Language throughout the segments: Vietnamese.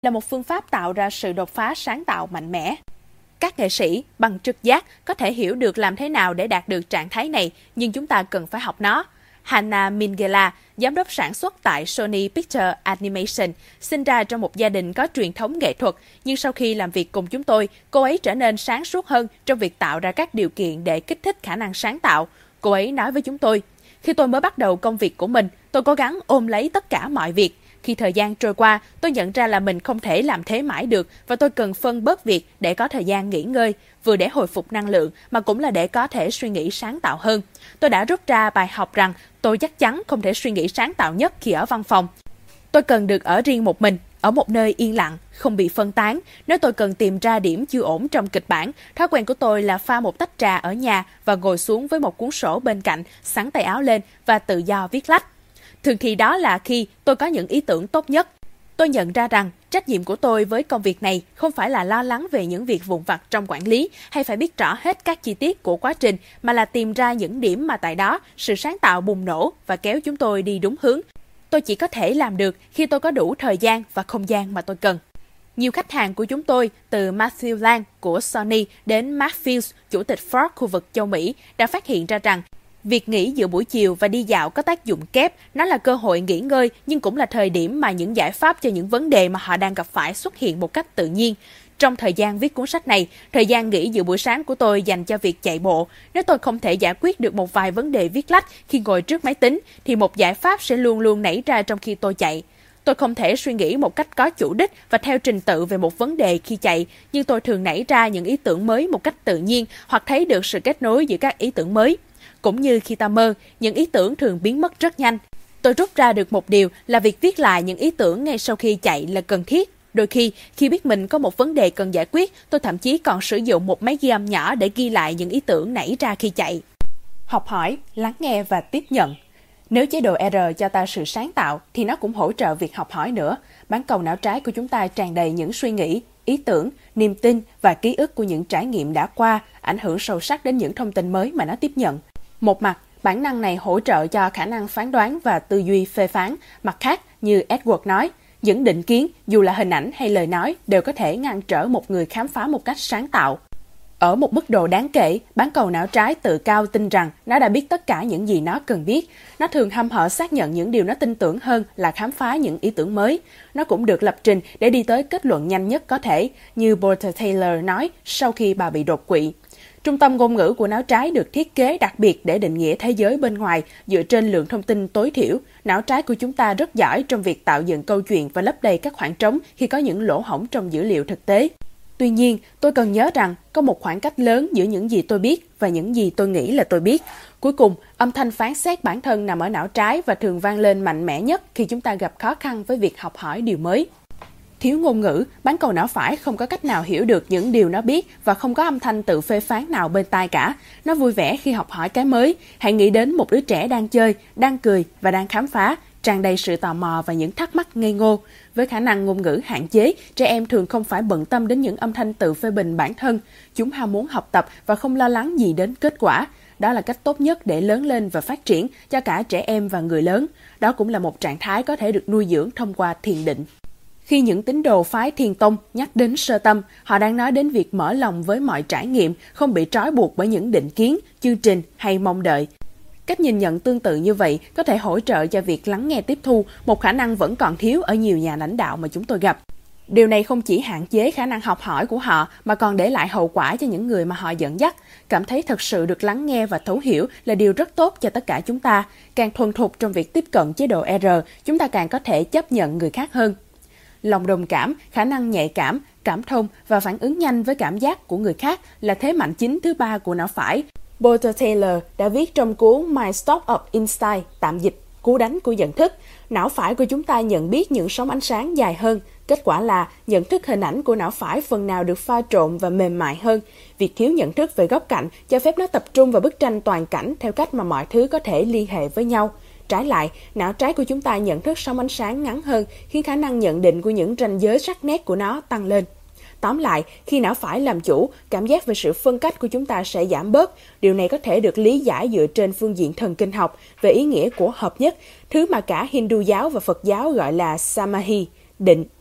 là một phương pháp tạo ra sự đột phá sáng tạo mạnh mẽ. Các nghệ sĩ bằng trực giác có thể hiểu được làm thế nào để đạt được trạng thái này, nhưng chúng ta cần phải học nó. Hannah Minghella, giám đốc sản xuất tại Sony Pictures Animation, sinh ra trong một gia đình có truyền thống nghệ thuật, nhưng sau khi làm việc cùng chúng tôi, cô ấy trở nên sáng suốt hơn trong việc tạo ra các điều kiện để kích thích khả năng sáng tạo. Cô ấy nói với chúng tôi, khi tôi mới bắt đầu công việc của mình, tôi cố gắng ôm lấy tất cả mọi việc. Khi thời gian trôi qua, tôi nhận ra là mình không thể làm thế mãi được và tôi cần phân bớt việc để có thời gian nghỉ ngơi, vừa để hồi phục năng lượng mà cũng là để có thể suy nghĩ sáng tạo hơn. Tôi đã rút ra bài học rằng tôi chắc chắn không thể suy nghĩ sáng tạo nhất khi ở văn phòng. Tôi cần được ở riêng một mình, ở một nơi yên lặng, không bị phân tán. Nếu tôi cần tìm ra điểm chưa ổn trong kịch bản, thói quen của tôi là pha một tách trà ở nhà và ngồi xuống với một cuốn sổ bên cạnh, xắn tay áo lên và tự do viết lách. Thường thì đó là khi tôi có những ý tưởng tốt nhất. Tôi nhận ra rằng trách nhiệm của tôi với công việc này không phải là lo lắng về những việc vụn vặt trong quản lý hay phải biết rõ hết các chi tiết của quá trình, mà là tìm ra những điểm mà tại đó sự sáng tạo bùng nổ và kéo chúng tôi đi đúng hướng. Tôi chỉ có thể làm được khi tôi có đủ thời gian và không gian mà tôi cần. Nhiều khách hàng của chúng tôi, từ Matthew Lang của Sony đến Mark Fields, chủ tịch Ford khu vực châu Mỹ, đã phát hiện ra rằng việc nghỉ giữa buổi chiều và đi dạo có tác dụng kép. Nó là cơ hội nghỉ ngơi, nhưng cũng là thời điểm mà những giải pháp cho những vấn đề mà họ đang gặp phải xuất hiện một cách tự nhiên. Trong thời gian viết cuốn sách này, thời gian nghỉ giữa buổi sáng của tôi dành cho việc chạy bộ. Nếu tôi không thể giải quyết được một vài vấn đề viết lách khi ngồi trước máy tính, thì một giải pháp sẽ luôn luôn nảy ra trong khi tôi chạy. Tôi không thể suy nghĩ một cách có chủ đích và theo trình tự về một vấn đề khi chạy, nhưng tôi thường nảy ra những ý tưởng mới một cách tự nhiên hoặc thấy được sự kết nối giữa các ý tưởng mới. Cũng như khi ta mơ, những ý tưởng thường biến mất rất nhanh. Tôi rút ra được một điều là việc viết lại những ý tưởng ngay sau khi chạy là cần thiết. Đôi khi biết mình có một vấn đề cần giải quyết, tôi thậm chí còn sử dụng một máy ghi âm nhỏ để ghi lại những ý tưởng nảy ra khi chạy. Học hỏi, lắng nghe và tiếp nhận. Nếu chế độ R cho ta sự sáng tạo, thì nó cũng hỗ trợ việc học hỏi nữa. Bán cầu não trái của chúng ta tràn đầy những suy nghĩ, ý tưởng, niềm tin và ký ức của những trải nghiệm đã qua, ảnh hưởng sâu sắc đến những thông tin mới mà nó tiếp nhận. Một mặt, bản năng này hỗ trợ cho khả năng phán đoán và tư duy phê phán. Mặt khác, như Edward nói, những định kiến, dù là hình ảnh hay lời nói, đều có thể ngăn trở một người khám phá một cách sáng tạo. Ở một mức độ đáng kể, bán cầu não trái tự cao tin rằng nó đã biết tất cả những gì nó cần biết. Nó thường hăm hở xác nhận những điều nó tin tưởng hơn là khám phá những ý tưởng mới. Nó cũng được lập trình để đi tới kết luận nhanh nhất có thể, như Porter Taylor nói sau khi bà bị đột quỵ. Trung tâm ngôn ngữ của não trái được thiết kế đặc biệt để định nghĩa thế giới bên ngoài dựa trên lượng thông tin tối thiểu. Não trái của chúng ta rất giỏi trong việc tạo dựng câu chuyện và lấp đầy các khoảng trống khi có những lỗ hổng trong dữ liệu thực tế. Tuy nhiên, tôi cần nhớ rằng có một khoảng cách lớn giữa những gì tôi biết và những gì tôi nghĩ là tôi biết. Cuối cùng, âm thanh phán xét bản thân nằm ở não trái và thường vang lên mạnh mẽ nhất khi chúng ta gặp khó khăn với việc học hỏi điều mới. Thiếu ngôn ngữ, bán cầu não phải không có cách nào hiểu được những điều nó biết và không có âm thanh tự phê phán nào bên tai cả. Nó vui vẻ khi học hỏi cái mới. Hãy nghĩ đến một đứa trẻ đang chơi, đang cười và đang khám phá, tràn đầy sự tò mò và những thắc mắc ngây ngô. Với khả năng ngôn ngữ hạn chế, trẻ em thường không phải bận tâm đến những âm thanh tự phê bình bản thân. Chúng ham muốn học tập và không lo lắng gì đến kết quả. Đó là cách tốt nhất để lớn lên và phát triển cho cả trẻ em và người lớn. Đó cũng là một trạng thái có thể được nuôi dưỡng thông qua thiền định. Khi những tín đồ phái Thiền Tông nhắc đến sơ tâm, họ đang nói đến việc mở lòng với mọi trải nghiệm, không bị trói buộc bởi những định kiến, chương trình hay mong đợi. Cách nhìn nhận tương tự như vậy có thể hỗ trợ cho việc lắng nghe tiếp thu, một khả năng vẫn còn thiếu ở nhiều nhà lãnh đạo mà chúng tôi gặp. Điều này không chỉ hạn chế khả năng học hỏi của họ mà còn để lại hậu quả cho những người mà họ dẫn dắt. Cảm thấy thật sự được lắng nghe và thấu hiểu là điều rất tốt cho tất cả chúng ta. Càng thuần thục trong việc tiếp cận chế độ R, chúng ta càng có thể chấp nhận người khác hơn. Lòng đồng cảm, khả năng nhạy cảm, cảm thông và phản ứng nhanh với cảm giác của người khác là thế mạnh chính thứ ba của não phải. Porter Taylor đã viết trong cuốn My Stop of Insight, tạm dịch, cú đánh của nhận thức. Não phải của chúng ta nhận biết những sóng ánh sáng dài hơn. Kết quả là nhận thức hình ảnh của não phải phần nào được pha trộn và mềm mại hơn. Việc thiếu nhận thức về góc cạnh cho phép nó tập trung vào bức tranh toàn cảnh theo cách mà mọi thứ có thể liên hệ với nhau. Trái lại, não trái của chúng ta nhận thức sóng ánh sáng ngắn hơn, khiến khả năng nhận định của những ranh giới sắc nét của nó tăng lên. Tóm lại, khi não phải làm chủ, cảm giác về sự phân cách của chúng ta sẽ giảm bớt. Điều này có thể được lý giải dựa trên phương diện thần kinh học về ý nghĩa của hợp nhất, thứ mà cả Hindu giáo và Phật giáo gọi là Samahi, định.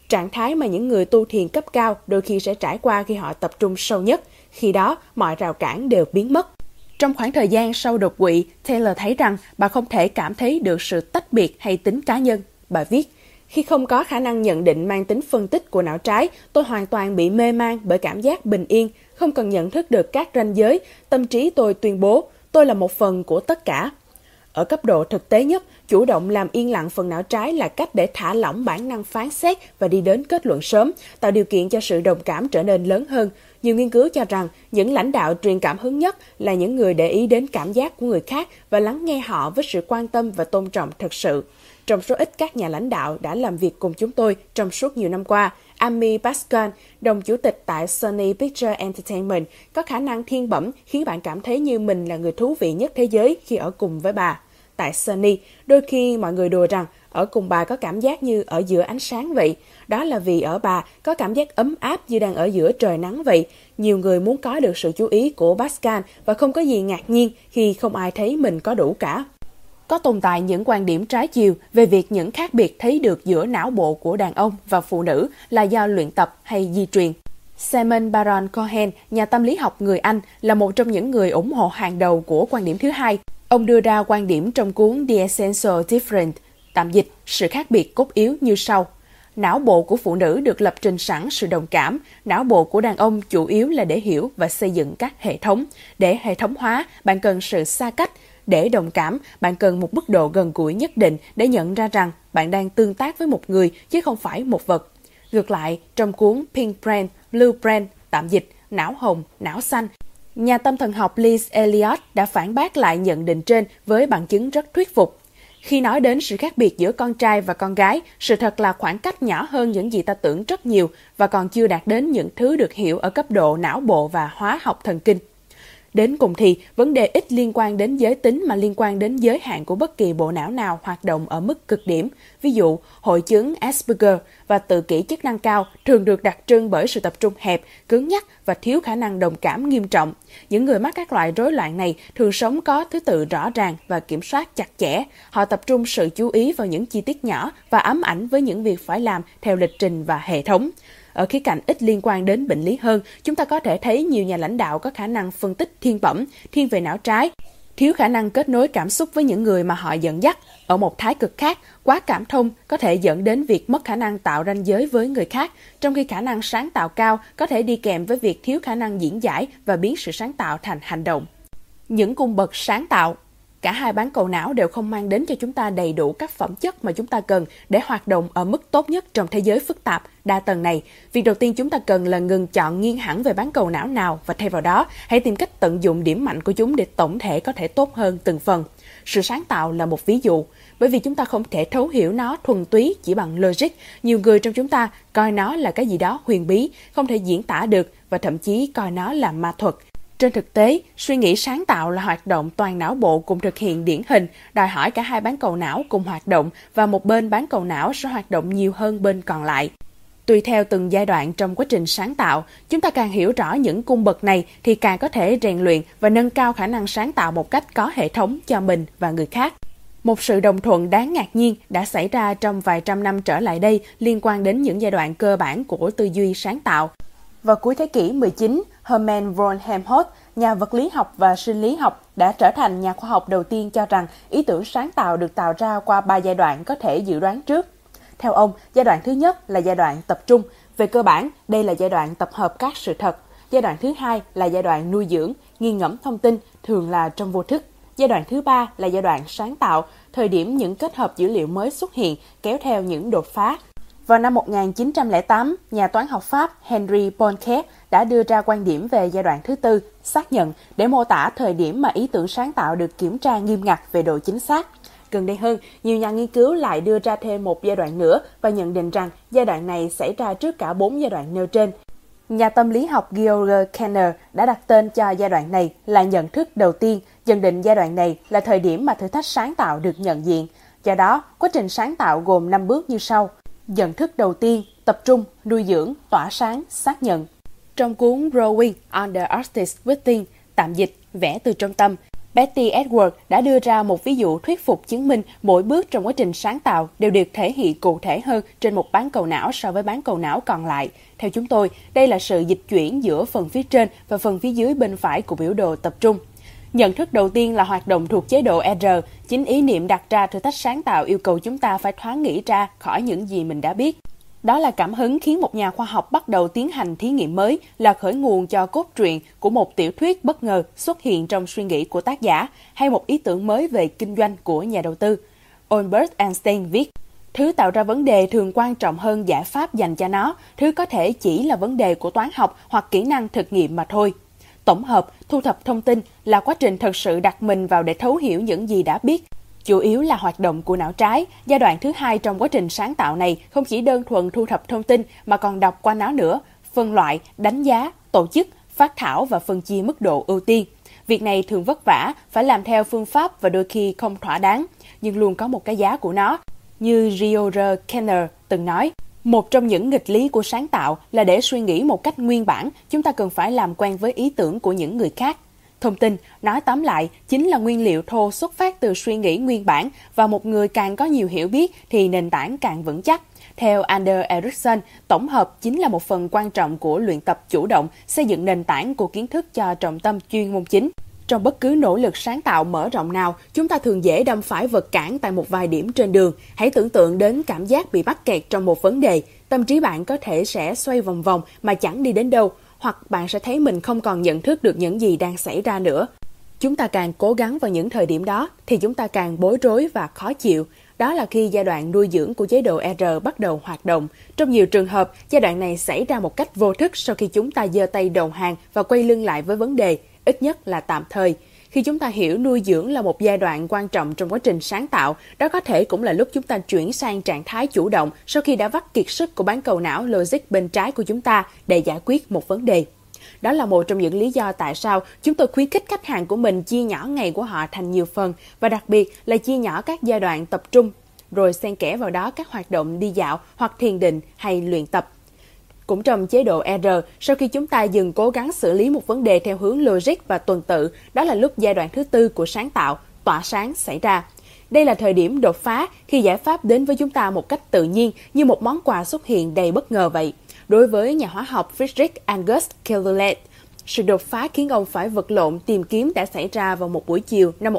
trạng thái mà những người tu thiền cấp cao đôi khi sẽ trải qua khi họ tập trung sâu nhất. Khi đó, mọi rào cản đều biến mất. Trong khoảng thời gian sau đột quỵ, Taylor thấy rằng bà không thể cảm thấy được sự tách biệt hay tính cá nhân. Bà viết, khi không có khả năng nhận định mang tính phân tích của não trái, tôi hoàn toàn bị mê man bởi cảm giác bình yên, không cần nhận thức được các ranh giới. Tâm trí tôi tuyên bố, tôi là một phần của tất cả. Ở cấp độ thực tế nhất, chủ động làm yên lặng phần não trái là cách để thả lỏng bản năng phán xét và đi đến kết luận sớm, tạo điều kiện cho sự đồng cảm trở nên lớn hơn. Nhiều nghiên cứu cho rằng những lãnh đạo truyền cảm hứng nhất là những người để ý đến cảm giác của người khác và lắng nghe họ với sự quan tâm và tôn trọng thực sự. Trong số ít các nhà lãnh đạo đã làm việc cùng chúng tôi trong suốt nhiều năm qua, Amy Pascal, đồng chủ tịch tại Sony Pictures Entertainment, có khả năng thiên bẩm khiến bạn cảm thấy như mình là người thú vị nhất thế giới khi ở cùng với bà. Tại Sony, đôi khi mọi người đùa rằng ở cùng bà có cảm giác như ở giữa ánh sáng vậy. Đó là vì ở bà có cảm giác ấm áp như đang ở giữa trời nắng vậy. Nhiều người muốn có được sự chú ý của Pascal và không có gì ngạc nhiên khi không ai thấy mình có đủ cả. Có tồn tại những quan điểm trái chiều về việc những khác biệt thấy được giữa não bộ của đàn ông và phụ nữ là do luyện tập hay di truyền. Simon Baron Cohen, nhà tâm lý học người Anh, là một trong những người ủng hộ hàng đầu của quan điểm thứ hai. Ông đưa ra quan điểm trong cuốn The Essential Difference, tạm dịch, sự khác biệt cốt yếu như sau. Não bộ của phụ nữ được lập trình sẵn sự đồng cảm, não bộ của đàn ông chủ yếu là để hiểu và xây dựng các hệ thống. Để hệ thống hóa, bạn cần sự xa cách. Để đồng cảm, bạn cần một mức độ gần gũi nhất định để nhận ra rằng bạn đang tương tác với một người chứ không phải một vật. Ngược lại, trong cuốn Pink Brain, Blue Brain, tạm dịch, não hồng, não xanh, nhà tâm thần học Liz Elliott đã phản bác lại nhận định trên với bằng chứng rất thuyết phục. Khi nói đến sự khác biệt giữa con trai và con gái, sự thật là khoảng cách nhỏ hơn những gì ta tưởng rất nhiều và còn chưa đạt đến những thứ được hiểu ở cấp độ não bộ và hóa học thần kinh. Đến cùng thì, vấn đề ít liên quan đến giới tính mà liên quan đến giới hạn của bất kỳ bộ não nào hoạt động ở mức cực điểm. Ví dụ, hội chứng Asperger và tự kỷ chức năng cao thường được đặc trưng bởi sự tập trung hẹp, cứng nhắc và thiếu khả năng đồng cảm nghiêm trọng. Những người mắc các loại rối loạn này thường sống có thứ tự rõ ràng và kiểm soát chặt chẽ. Họ tập trung sự chú ý vào những chi tiết nhỏ và ám ảnh với những việc phải làm theo lịch trình và hệ thống. Ở khía cạnh ít liên quan đến bệnh lý hơn, chúng ta có thể thấy nhiều nhà lãnh đạo có khả năng phân tích thiên bẩm, thiên về não trái, thiếu khả năng kết nối cảm xúc với những người mà họ dẫn dắt. Ở một thái cực khác, quá cảm thông có thể dẫn đến việc mất khả năng tạo ranh giới với người khác, trong khi khả năng sáng tạo cao có thể đi kèm với việc thiếu khả năng diễn giải và biến sự sáng tạo thành hành động. Những cung bậc sáng tạo. Cả hai bán cầu não đều không mang đến cho chúng ta đầy đủ các phẩm chất mà chúng ta cần để hoạt động ở mức tốt nhất trong thế giới phức tạp, đa tầng này. Việc đầu tiên chúng ta cần là ngừng chọn nghiêng hẳn về bán cầu não nào và thay vào đó, hãy tìm cách tận dụng điểm mạnh của chúng để tổng thể có thể tốt hơn từng phần. Sự sáng tạo là một ví dụ. Bởi vì chúng ta không thể thấu hiểu nó thuần túy chỉ bằng logic, nhiều người trong chúng ta coi nó là cái gì đó huyền bí, không thể diễn tả được và thậm chí coi nó là ma thuật. Trên thực tế, suy nghĩ sáng tạo là hoạt động toàn não bộ cùng thực hiện điển hình, đòi hỏi cả hai bán cầu não cùng hoạt động và một bên bán cầu não sẽ hoạt động nhiều hơn bên còn lại. Tùy theo từng giai đoạn trong quá trình sáng tạo, chúng ta càng hiểu rõ những cung bậc này thì càng có thể rèn luyện và nâng cao khả năng sáng tạo một cách có hệ thống cho mình và người khác. Một sự đồng thuận đáng ngạc nhiên đã xảy ra trong vài trăm năm trở lại đây liên quan đến những giai đoạn cơ bản của tư duy sáng tạo. Vào cuối thế kỷ 19, Hermann von Helmholtz, nhà vật lý học và sinh lý học, đã trở thành nhà khoa học đầu tiên cho rằng ý tưởng sáng tạo được tạo ra qua 3 giai đoạn có thể dự đoán trước. Theo ông, giai đoạn thứ nhất là giai đoạn tập trung. Về cơ bản, đây là giai đoạn tập hợp các sự thật. Giai đoạn thứ hai là giai đoạn nuôi dưỡng, nghiền ngẫm thông tin, thường là trong vô thức. Giai đoạn thứ ba là giai đoạn sáng tạo, thời điểm những kết hợp dữ liệu mới xuất hiện, kéo theo những đột phá. Vào năm 1908, nhà toán học Pháp Henri Poincare đã đưa ra quan điểm về giai đoạn thứ tư, xác nhận, để mô tả thời điểm mà ý tưởng sáng tạo được kiểm tra nghiêm ngặt về độ chính xác. Gần đây hơn, nhiều nhà nghiên cứu lại đưa ra thêm một giai đoạn nữa và nhận định rằng giai đoạn này xảy ra trước cả 4 giai đoạn nêu trên. Nhà tâm lý học Georg Kenner đã đặt tên cho giai đoạn này là nhận thức đầu tiên, nhận định giai đoạn này là thời điểm mà thử thách sáng tạo được nhận diện. Do đó, quá trình sáng tạo gồm 5 bước như sau. Nhận thức đầu tiên, tập trung, nuôi dưỡng, tỏa sáng, xác nhận. Trong cuốn Growing on the Artist's Within, tạm dịch, vẽ từ trong tâm, Betty Edwards đã đưa ra một ví dụ thuyết phục chứng minh mỗi bước trong quá trình sáng tạo đều được thể hiện cụ thể hơn trên một bán cầu não so với bán cầu não còn lại. Theo chúng tôi, đây là sự dịch chuyển giữa phần phía trên và phần phía dưới bên phải của biểu đồ tập trung. Nhận thức đầu tiên là hoạt động thuộc chế độ R. Chính ý niệm đặt ra thử thách sáng tạo yêu cầu chúng ta phải thoáng nghĩ ra khỏi những gì mình đã biết. Đó là cảm hứng khiến một nhà khoa học bắt đầu tiến hành thí nghiệm mới, là khởi nguồn cho cốt truyện của một tiểu thuyết bất ngờ xuất hiện trong suy nghĩ của tác giả, hay một ý tưởng mới về kinh doanh của nhà đầu tư. Albert Einstein viết, thứ tạo ra vấn đề thường quan trọng hơn giải pháp dành cho nó, thứ có thể chỉ là vấn đề của toán học hoặc kỹ năng thực nghiệm mà thôi. Tổng hợp, thu thập thông tin là quá trình thực sự đặt mình vào để thấu hiểu những gì đã biết. Chủ yếu là hoạt động của não trái. Giai đoạn thứ hai trong quá trình sáng tạo này không chỉ đơn thuần thu thập thông tin mà còn đọc qua nó nữa, phân loại, đánh giá, tổ chức, phát thảo và phân chia mức độ ưu tiên. Việc này thường vất vả, phải làm theo phương pháp và đôi khi không thỏa đáng, nhưng luôn có một cái giá của nó. Như George Kenner từng nói, một trong những nghịch lý của sáng tạo là để suy nghĩ một cách nguyên bản, chúng ta cần phải làm quen với ý tưởng của những người khác. Thông tin, nói tóm lại, chính là nguyên liệu thô xuất phát từ suy nghĩ nguyên bản, và một người càng có nhiều hiểu biết thì nền tảng càng vững chắc. Theo Anders Ericsson, tổng hợp chính là một phần quan trọng của luyện tập chủ động, xây dựng nền tảng của kiến thức cho trọng tâm chuyên môn chính. Trong bất cứ nỗ lực sáng tạo mở rộng nào, chúng ta thường dễ đâm phải vật cản tại một vài điểm trên đường. Hãy tưởng tượng đến cảm giác bị mắc kẹt trong một vấn đề. Tâm trí bạn có thể sẽ xoay vòng vòng mà chẳng đi đến đâu, hoặc bạn sẽ thấy mình không còn nhận thức được những gì đang xảy ra nữa. Chúng ta càng cố gắng vào những thời điểm đó, thì chúng ta càng bối rối và khó chịu. Đó là khi giai đoạn nuôi dưỡng của chế độ R bắt đầu hoạt động. Trong nhiều trường hợp, giai đoạn này xảy ra một cách vô thức sau khi chúng ta giơ tay đầu hàng và quay lưng lại với vấn đề, ít nhất là tạm thời. Khi chúng ta hiểu nuôi dưỡng là một giai đoạn quan trọng trong quá trình sáng tạo, đó có thể cũng là lúc chúng ta chuyển sang trạng thái chủ động sau khi đã vắt kiệt sức của bán cầu não logic bên trái của chúng ta để giải quyết một vấn đề. Đó là một trong những lý do tại sao chúng tôi khuyến khích khách hàng của mình chia nhỏ ngày của họ thành nhiều phần, và đặc biệt là chia nhỏ các giai đoạn tập trung, rồi xen kẽ vào đó các hoạt động đi dạo hoặc thiền định hay luyện tập. Cũng trong chế độ R, sau khi chúng ta dừng cố gắng xử lý một vấn đề theo hướng logic và tuần tự, đó là lúc giai đoạn thứ tư của sáng tạo, tỏa sáng xảy ra. Đây là thời điểm đột phá khi giải pháp đến với chúng ta một cách tự nhiên, như một món quà xuất hiện đầy bất ngờ vậy. Đối với nhà hóa học Friedrich August Kekule, sự đột phá khiến ông phải vật lộn tìm kiếm đã xảy ra vào một buổi chiều năm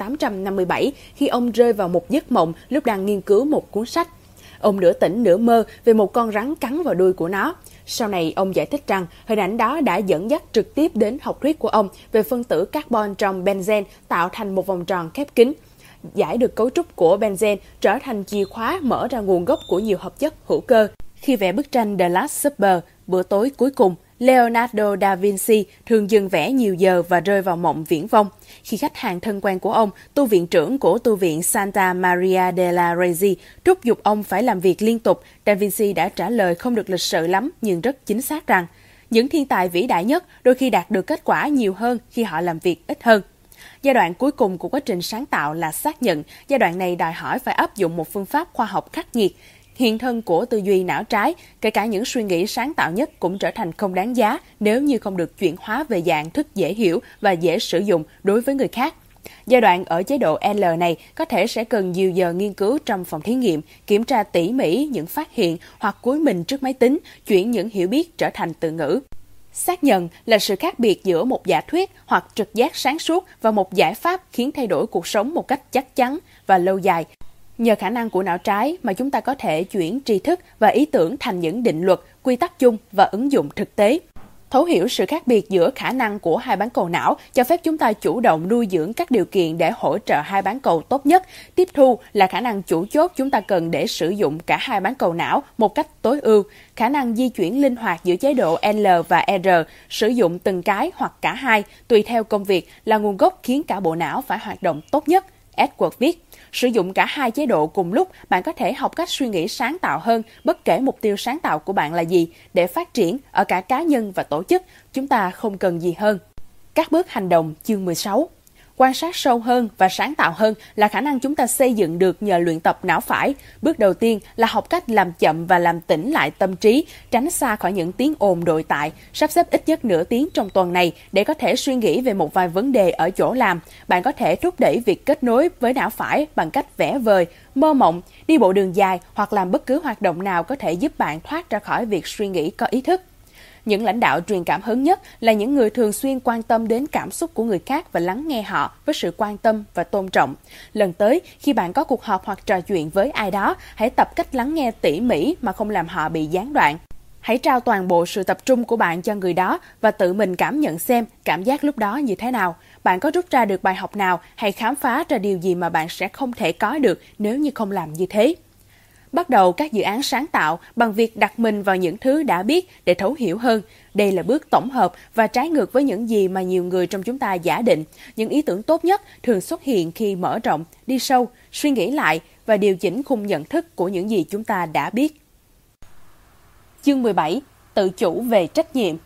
1857 khi ông rơi vào một giấc mộng lúc đang nghiên cứu một cuốn sách. Ông nửa tỉnh nửa mơ về một con rắn cắn vào đuôi của nó. Sau này, ông giải thích rằng hình ảnh đó đã dẫn dắt trực tiếp đến học thuyết của ông về phân tử carbon trong benzen tạo thành một vòng tròn khép kín. Giải được cấu trúc của benzen trở thành chìa khóa mở ra nguồn gốc của nhiều hợp chất hữu cơ. Khi vẽ bức tranh The Last Supper, bữa tối cuối cùng, Leonardo da Vinci thường dừng vẽ nhiều giờ và rơi vào mộng viển vông. Khi khách hàng thân quen của ông, tu viện trưởng của tu viện Santa Maria della Resi, thúc giục ông phải làm việc liên tục, Da Vinci đã trả lời không được lịch sự lắm nhưng rất chính xác rằng những thiên tài vĩ đại nhất đôi khi đạt được kết quả nhiều hơn khi họ làm việc ít hơn. Giai đoạn cuối cùng của quá trình sáng tạo là xác nhận. Giai đoạn này đòi hỏi phải áp dụng một phương pháp khoa học khắc nghiệt. Hiện thân của tư duy não trái, kể cả những suy nghĩ sáng tạo nhất cũng trở thành không đáng giá nếu như không được chuyển hóa về dạng thức dễ hiểu và dễ sử dụng đối với người khác. Giai đoạn ở chế độ L này có thể sẽ cần nhiều giờ nghiên cứu trong phòng thí nghiệm, kiểm tra tỉ mỉ những phát hiện hoặc cúi mình trước máy tính, chuyển những hiểu biết trở thành từ ngữ. Xác nhận là sự khác biệt giữa một giả thuyết hoặc trực giác sáng suốt và một giải pháp khiến thay đổi cuộc sống một cách chắc chắn và lâu dài. Nhờ khả năng của não trái mà chúng ta có thể chuyển tri thức và ý tưởng thành những định luật, quy tắc chung và ứng dụng thực tế. Thấu hiểu sự khác biệt giữa khả năng của hai bán cầu não cho phép chúng ta chủ động nuôi dưỡng các điều kiện để hỗ trợ hai bán cầu tốt nhất. Tiếp thu là khả năng chủ chốt chúng ta cần để sử dụng cả hai bán cầu não một cách tối ưu. Khả năng di chuyển linh hoạt giữa chế độ L và R, sử dụng từng cái hoặc cả hai, tùy theo công việc, là nguồn gốc khiến cả bộ não phải hoạt động tốt nhất. Edward viết, sử dụng cả hai chế độ cùng lúc, bạn có thể học cách suy nghĩ sáng tạo hơn bất kể mục tiêu sáng tạo của bạn là gì. Để phát triển ở cả cá nhân và tổ chức, chúng ta không cần gì hơn. Các bước hành động chương 16. Quan sát sâu hơn và sáng tạo hơn là khả năng chúng ta xây dựng được nhờ luyện tập não phải. Bước đầu tiên là học cách làm chậm và làm tĩnh lại tâm trí, tránh xa khỏi những tiếng ồn nội tại, sắp xếp ít nhất nửa tiếng trong tuần này để có thể suy nghĩ về một vài vấn đề ở chỗ làm. Bạn có thể thúc đẩy việc kết nối với não phải bằng cách vẽ vời, mơ mộng, đi bộ đường dài hoặc làm bất cứ hoạt động nào có thể giúp bạn thoát ra khỏi việc suy nghĩ có ý thức. Những lãnh đạo truyền cảm hứng nhất là những người thường xuyên quan tâm đến cảm xúc của người khác và lắng nghe họ với sự quan tâm và tôn trọng. Lần tới, khi bạn có cuộc họp hoặc trò chuyện với ai đó, hãy tập cách lắng nghe tỉ mỉ mà không làm họ bị gián đoạn. Hãy trao toàn bộ sự tập trung của bạn cho người đó và tự mình cảm nhận xem cảm giác lúc đó như thế nào. Bạn có rút ra được bài học nào hay khám phá ra điều gì mà bạn sẽ không thể có được nếu như không làm như thế? Bắt đầu các dự án sáng tạo bằng việc đặt mình vào những thứ đã biết để thấu hiểu hơn. Đây là bước tổng hợp và trái ngược với những gì mà nhiều người trong chúng ta giả định. Những ý tưởng tốt nhất thường xuất hiện khi mở rộng, đi sâu, suy nghĩ lại và điều chỉnh khung nhận thức của những gì chúng ta đã biết. Chương 17. Tự chủ về trách nhiệm.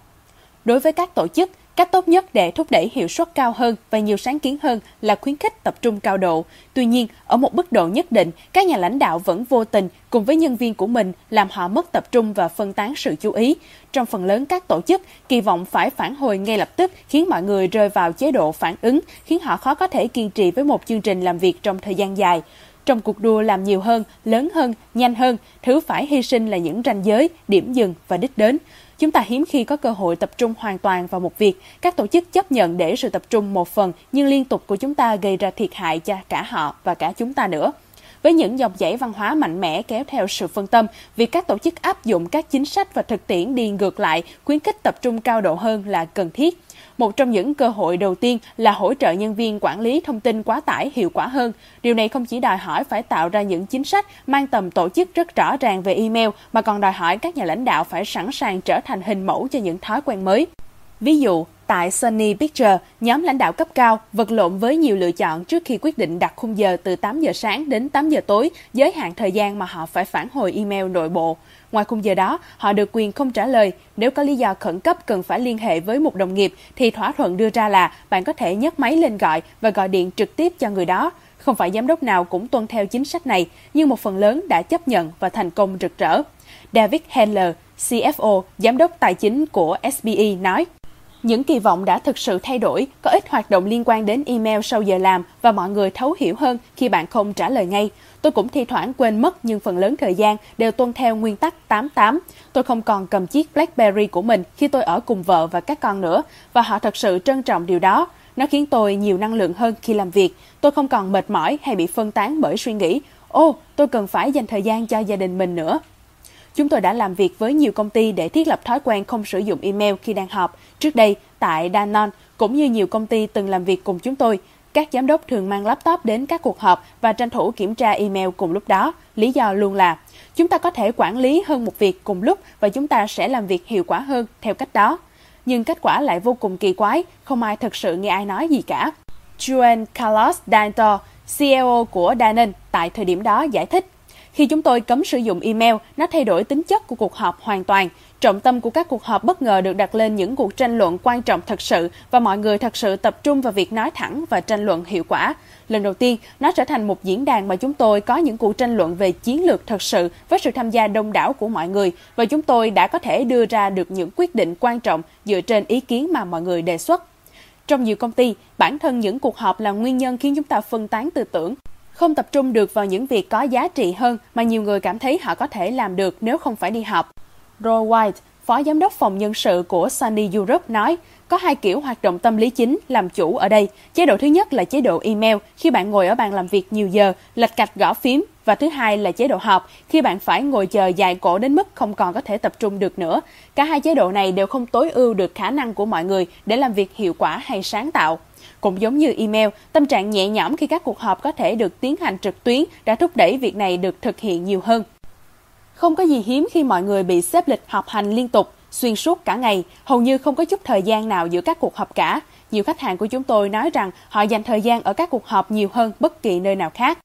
Đối với các tổ chức, cách tốt nhất để thúc đẩy hiệu suất cao hơn và nhiều sáng kiến hơn là khuyến khích tập trung cao độ. Tuy nhiên, ở một mức độ nhất định, các nhà lãnh đạo vẫn vô tình cùng với nhân viên của mình làm họ mất tập trung và phân tán sự chú ý. Trong phần lớn các tổ chức, kỳ vọng phải phản hồi ngay lập tức khiến mọi người rơi vào chế độ phản ứng, khiến họ khó có thể kiên trì với một chương trình làm việc trong thời gian dài. Trong cuộc đua làm nhiều hơn, lớn hơn, nhanh hơn, thứ phải hy sinh là những ranh giới, điểm dừng và đích đến. Chúng ta hiếm khi có cơ hội tập trung hoàn toàn vào một việc. Các tổ chức chấp nhận để sự tập trung một phần nhưng liên tục của chúng ta gây ra thiệt hại cho cả họ và cả chúng ta nữa. Với những dòng chảy văn hóa mạnh mẽ kéo theo sự phân tâm, việc các tổ chức áp dụng các chính sách và thực tiễn đi ngược lại, khuyến khích tập trung cao độ hơn là cần thiết. Một trong những cơ hội đầu tiên là hỗ trợ nhân viên quản lý thông tin quá tải hiệu quả hơn. Điều này không chỉ đòi hỏi phải tạo ra những chính sách mang tầm tổ chức rất rõ ràng về email, mà còn đòi hỏi các nhà lãnh đạo phải sẵn sàng trở thành hình mẫu cho những thói quen mới. Ví dụ, tại Sony Pictures, nhóm lãnh đạo cấp cao vật lộn với nhiều lựa chọn trước khi quyết định đặt khung giờ từ 8 giờ sáng đến 8 giờ tối, giới hạn thời gian mà họ phải phản hồi email nội bộ. Ngoài khung giờ đó, họ được quyền không trả lời. Nếu có lý do khẩn cấp cần phải liên hệ với một đồng nghiệp, thì thỏa thuận đưa ra là bạn có thể nhấc máy lên gọi và gọi điện trực tiếp cho người đó. Không phải giám đốc nào cũng tuân theo chính sách này, nhưng một phần lớn đã chấp nhận và thành công rực rỡ. David Handler, CFO, giám đốc tài chính của SBE nói: những kỳ vọng đã thực sự thay đổi, có ít hoạt động liên quan đến email sau giờ làm và mọi người thấu hiểu hơn khi bạn không trả lời ngay. Tôi cũng thi thoảng quên mất nhưng phần lớn thời gian đều tuân theo nguyên tắc 88. Tôi không còn cầm chiếc BlackBerry của mình khi tôi ở cùng vợ và các con nữa và họ thật sự trân trọng điều đó. Nó khiến tôi nhiều năng lượng hơn khi làm việc. Tôi không còn mệt mỏi hay bị phân tán bởi suy nghĩ, tôi cần phải dành thời gian cho gia đình mình nữa. Chúng tôi đã làm việc với nhiều công ty để thiết lập thói quen không sử dụng email khi đang họp. Trước đây, tại Danone, cũng như nhiều công ty từng làm việc cùng chúng tôi, các giám đốc thường mang laptop đến các cuộc họp và tranh thủ kiểm tra email cùng lúc đó. Lý do luôn là, chúng ta có thể quản lý hơn một việc cùng lúc và chúng ta sẽ làm việc hiệu quả hơn theo cách đó. Nhưng kết quả lại vô cùng kỳ quái, không ai thực sự nghe ai nói gì cả. Juan Carlos Danto, CEO của Danone, tại thời điểm đó giải thích: khi chúng tôi cấm sử dụng email, nó thay đổi tính chất của cuộc họp hoàn toàn. Trọng tâm của các cuộc họp bất ngờ được đặt lên những cuộc tranh luận quan trọng thật sự và mọi người thật sự tập trung vào việc nói thẳng và tranh luận hiệu quả. Lần đầu tiên, nó trở thành một diễn đàn mà chúng tôi có những cuộc tranh luận về chiến lược thật sự với sự tham gia đông đảo của mọi người và chúng tôi đã có thể đưa ra được những quyết định quan trọng dựa trên ý kiến mà mọi người đề xuất. Trong nhiều công ty, bản thân những cuộc họp là nguyên nhân khiến chúng ta phân tán tư tưởng, không tập trung được vào những việc có giá trị hơn mà nhiều người cảm thấy họ có thể làm được nếu không phải đi họp. Roy White, phó giám đốc phòng nhân sự của Sony Europe nói, có hai kiểu hoạt động tâm lý chính làm chủ ở đây. Chế độ thứ nhất là chế độ email, khi bạn ngồi ở bàn làm việc nhiều giờ, lạch cạch gõ phím. Và thứ hai là chế độ họp, khi bạn phải ngồi chờ dài cổ đến mức không còn có thể tập trung được nữa. Cả hai chế độ này đều không tối ưu được khả năng của mọi người để làm việc hiệu quả hay sáng tạo. Cũng giống như email, tâm trạng nhẹ nhõm khi các cuộc họp có thể được tiến hành trực tuyến đã thúc đẩy việc này được thực hiện nhiều hơn. Không có gì hiếm khi mọi người bị xếp lịch họp hành liên tục, xuyên suốt cả ngày, hầu như không có chút thời gian nào giữa các cuộc họp cả. Nhiều khách hàng của chúng tôi nói rằng họ dành thời gian ở các cuộc họp nhiều hơn bất kỳ nơi nào khác.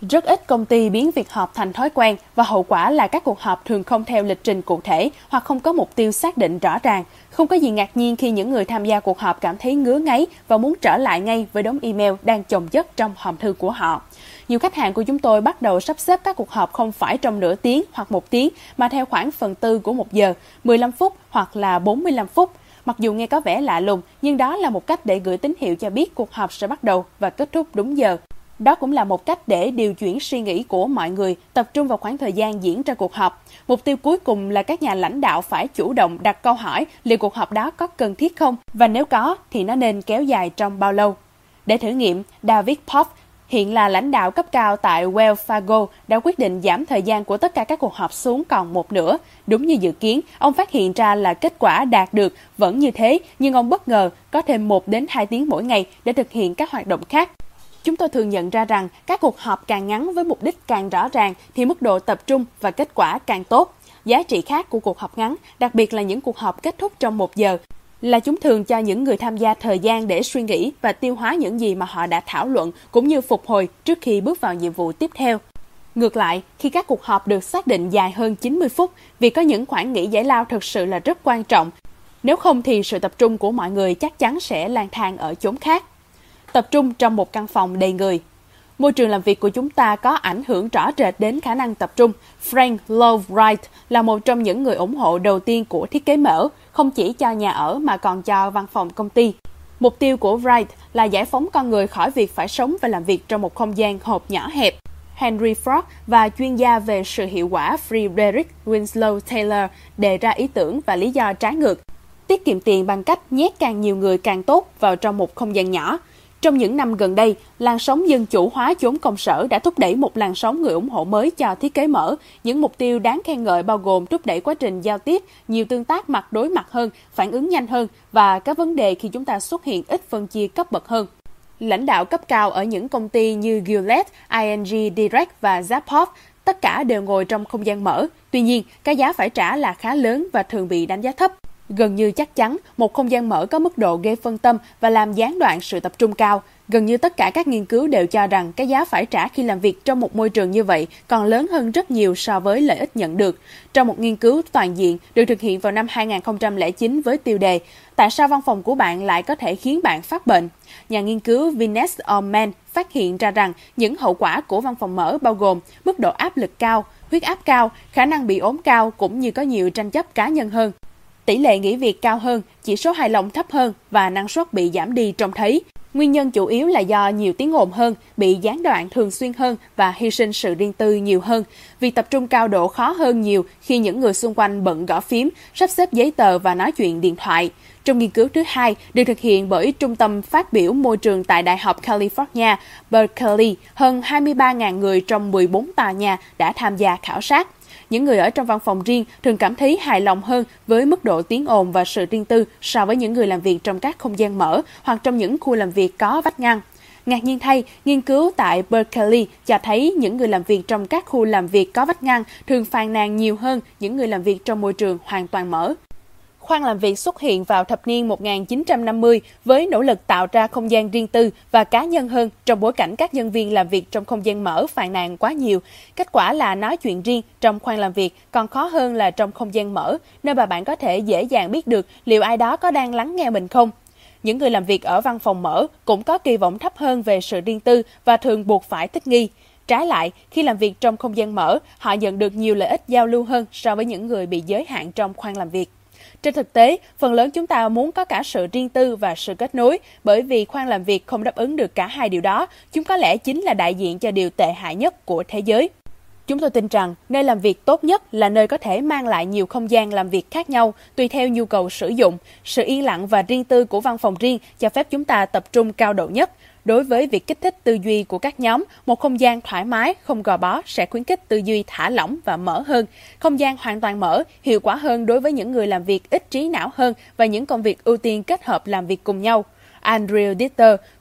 Rất ít công ty biến việc họp thành thói quen và hậu quả là các cuộc họp thường không theo lịch trình cụ thể hoặc không có mục tiêu xác định rõ ràng. Không có gì ngạc nhiên khi những người tham gia cuộc họp cảm thấy ngứa ngáy và muốn trở lại ngay với đống email đang chồng chất trong hòm thư của họ. Nhiều khách hàng của chúng tôi bắt đầu sắp xếp các cuộc họp không phải trong nửa tiếng hoặc 1 tiếng mà theo khoảng phần tư của 1 giờ, 15 phút hoặc là 45 phút. Mặc dù nghe có vẻ lạ lùng, nhưng đó là một cách để gửi tín hiệu cho biết cuộc họp sẽ bắt đầu và kết thúc đúng giờ. Đó cũng là một cách để điều chuyển suy nghĩ của mọi người tập trung vào khoảng thời gian diễn ra cuộc họp. Mục tiêu cuối cùng là các nhà lãnh đạo phải chủ động đặt câu hỏi liệu cuộc họp đó có cần thiết không và nếu có thì nó nên kéo dài trong bao lâu. Để thử nghiệm, David Poff, hiện là lãnh đạo cấp cao tại Wells Fargo, đã quyết định giảm thời gian của tất cả các cuộc họp xuống còn 1/2. Đúng như dự kiến, ông phát hiện ra là kết quả đạt được vẫn như thế, nhưng ông bất ngờ có thêm 1 đến 2 tiếng mỗi ngày để thực hiện các hoạt động khác. Chúng tôi thường nhận ra rằng các cuộc họp càng ngắn với mục đích càng rõ ràng thì mức độ tập trung và kết quả càng tốt. Giá trị khác của cuộc họp ngắn, đặc biệt là những cuộc họp kết thúc trong 1 giờ, là chúng thường cho những người tham gia thời gian để suy nghĩ và tiêu hóa những gì mà họ đã thảo luận cũng như phục hồi trước khi bước vào nhiệm vụ tiếp theo. Ngược lại, khi các cuộc họp được xác định dài hơn 90 phút, việc có những khoảng nghỉ giải lao thực sự là rất quan trọng. Nếu không thì sự tập trung của mọi người chắc chắn sẽ lang thang ở chốn khác. Tập trung trong một căn phòng đầy người. Môi trường làm việc của chúng ta có ảnh hưởng rõ rệt đến khả năng tập trung. Frank Lloyd Wright là một trong những người ủng hộ đầu tiên của thiết kế mở, không chỉ cho nhà ở mà còn cho văn phòng công ty. Mục tiêu của Wright là giải phóng con người khỏi việc phải sống và làm việc trong một không gian hộp nhỏ hẹp. Henry Ford và chuyên gia về sự hiệu quả Frederick Winslow Taylor đề ra ý tưởng và lý do trái ngược. Tiết kiệm tiền bằng cách nhét càng nhiều người càng tốt vào trong một không gian nhỏ. Trong những năm gần đây, làn sóng dân chủ hóa chốn công sở đã thúc đẩy một làn sóng người ủng hộ mới cho thiết kế mở. Những mục tiêu đáng khen ngợi bao gồm thúc đẩy quá trình giao tiếp, nhiều tương tác mặt đối mặt hơn, phản ứng nhanh hơn và các vấn đề khi chúng ta xuất hiện ít phân chia cấp bậc hơn. Lãnh đạo cấp cao ở những công ty như Gillette, ING Direct và Zappos, tất cả đều ngồi trong không gian mở. Tuy nhiên, cái giá phải trả là khá lớn và thường bị đánh giá thấp. Gần như chắc chắn, một không gian mở có mức độ gây phân tâm và làm gián đoạn sự tập trung cao. Gần như tất cả các nghiên cứu đều cho rằng cái giá phải trả khi làm việc trong một môi trường như vậy còn lớn hơn rất nhiều so với lợi ích nhận được. Trong một nghiên cứu toàn diện được thực hiện vào năm 2009 với tiêu đề "Tại sao văn phòng của bạn lại có thể khiến bạn phát bệnh?", nhà nghiên cứu Vince Orman phát hiện ra rằng những hậu quả của văn phòng mở bao gồm mức độ áp lực cao, huyết áp cao, khả năng bị ốm cao cũng như có nhiều tranh chấp cá nhân hơn. Tỷ lệ nghỉ việc cao hơn, chỉ số hài lòng thấp hơn và năng suất bị giảm đi trông thấy. Nguyên nhân chủ yếu là do nhiều tiếng ồn hơn, bị gián đoạn thường xuyên hơn và hy sinh sự riêng tư nhiều hơn. Việc tập trung cao độ khó hơn nhiều khi những người xung quanh bận gõ phím, sắp xếp giấy tờ và nói chuyện điện thoại. Trong nghiên cứu thứ hai, được thực hiện bởi Trung tâm Phát biểu Môi trường tại Đại học California, Berkeley, hơn 23.000 người trong 14 tòa nhà đã tham gia khảo sát. Những người ở trong văn phòng riêng thường cảm thấy hài lòng hơn với mức độ tiếng ồn và sự riêng tư so với những người làm việc trong các không gian mở hoặc trong những khu làm việc có vách ngăn. Ngạc nhiên thay, nghiên cứu tại Berkeley cho thấy những người làm việc trong các khu làm việc có vách ngăn thường phàn nàn nhiều hơn những người làm việc trong môi trường hoàn toàn mở. Khoang làm việc xuất hiện vào thập niên 1950 với nỗ lực tạo ra không gian riêng tư và cá nhân hơn trong bối cảnh các nhân viên làm việc trong không gian mở phàn nàn quá nhiều. Kết quả là nói chuyện riêng trong khoang làm việc còn khó hơn là trong không gian mở, nơi mà bạn có thể dễ dàng biết được liệu ai đó có đang lắng nghe mình không. Những người làm việc ở văn phòng mở cũng có kỳ vọng thấp hơn về sự riêng tư và thường buộc phải thích nghi. Trái lại, khi làm việc trong không gian mở, họ nhận được nhiều lợi ích giao lưu hơn so với những người bị giới hạn trong khoang làm việc. Trên thực tế, phần lớn chúng ta muốn có cả sự riêng tư và sự kết nối, bởi vì khoang làm việc không đáp ứng được cả hai điều đó, chúng có lẽ chính là đại diện cho điều tệ hại nhất của thế giới. Chúng tôi tin rằng nơi làm việc tốt nhất là nơi có thể mang lại nhiều không gian làm việc khác nhau tùy theo nhu cầu sử dụng. Sự yên lặng và riêng tư của văn phòng riêng cho phép chúng ta tập trung cao độ nhất. Đối với việc kích thích tư duy của các nhóm, một không gian thoải mái, không gò bó sẽ khuyến khích tư duy thả lỏng và mở hơn. Không gian hoàn toàn mở, hiệu quả hơn đối với những người làm việc ít trí não hơn và những công việc ưu tiên kết hợp làm việc cùng nhau. Andrew Dieter,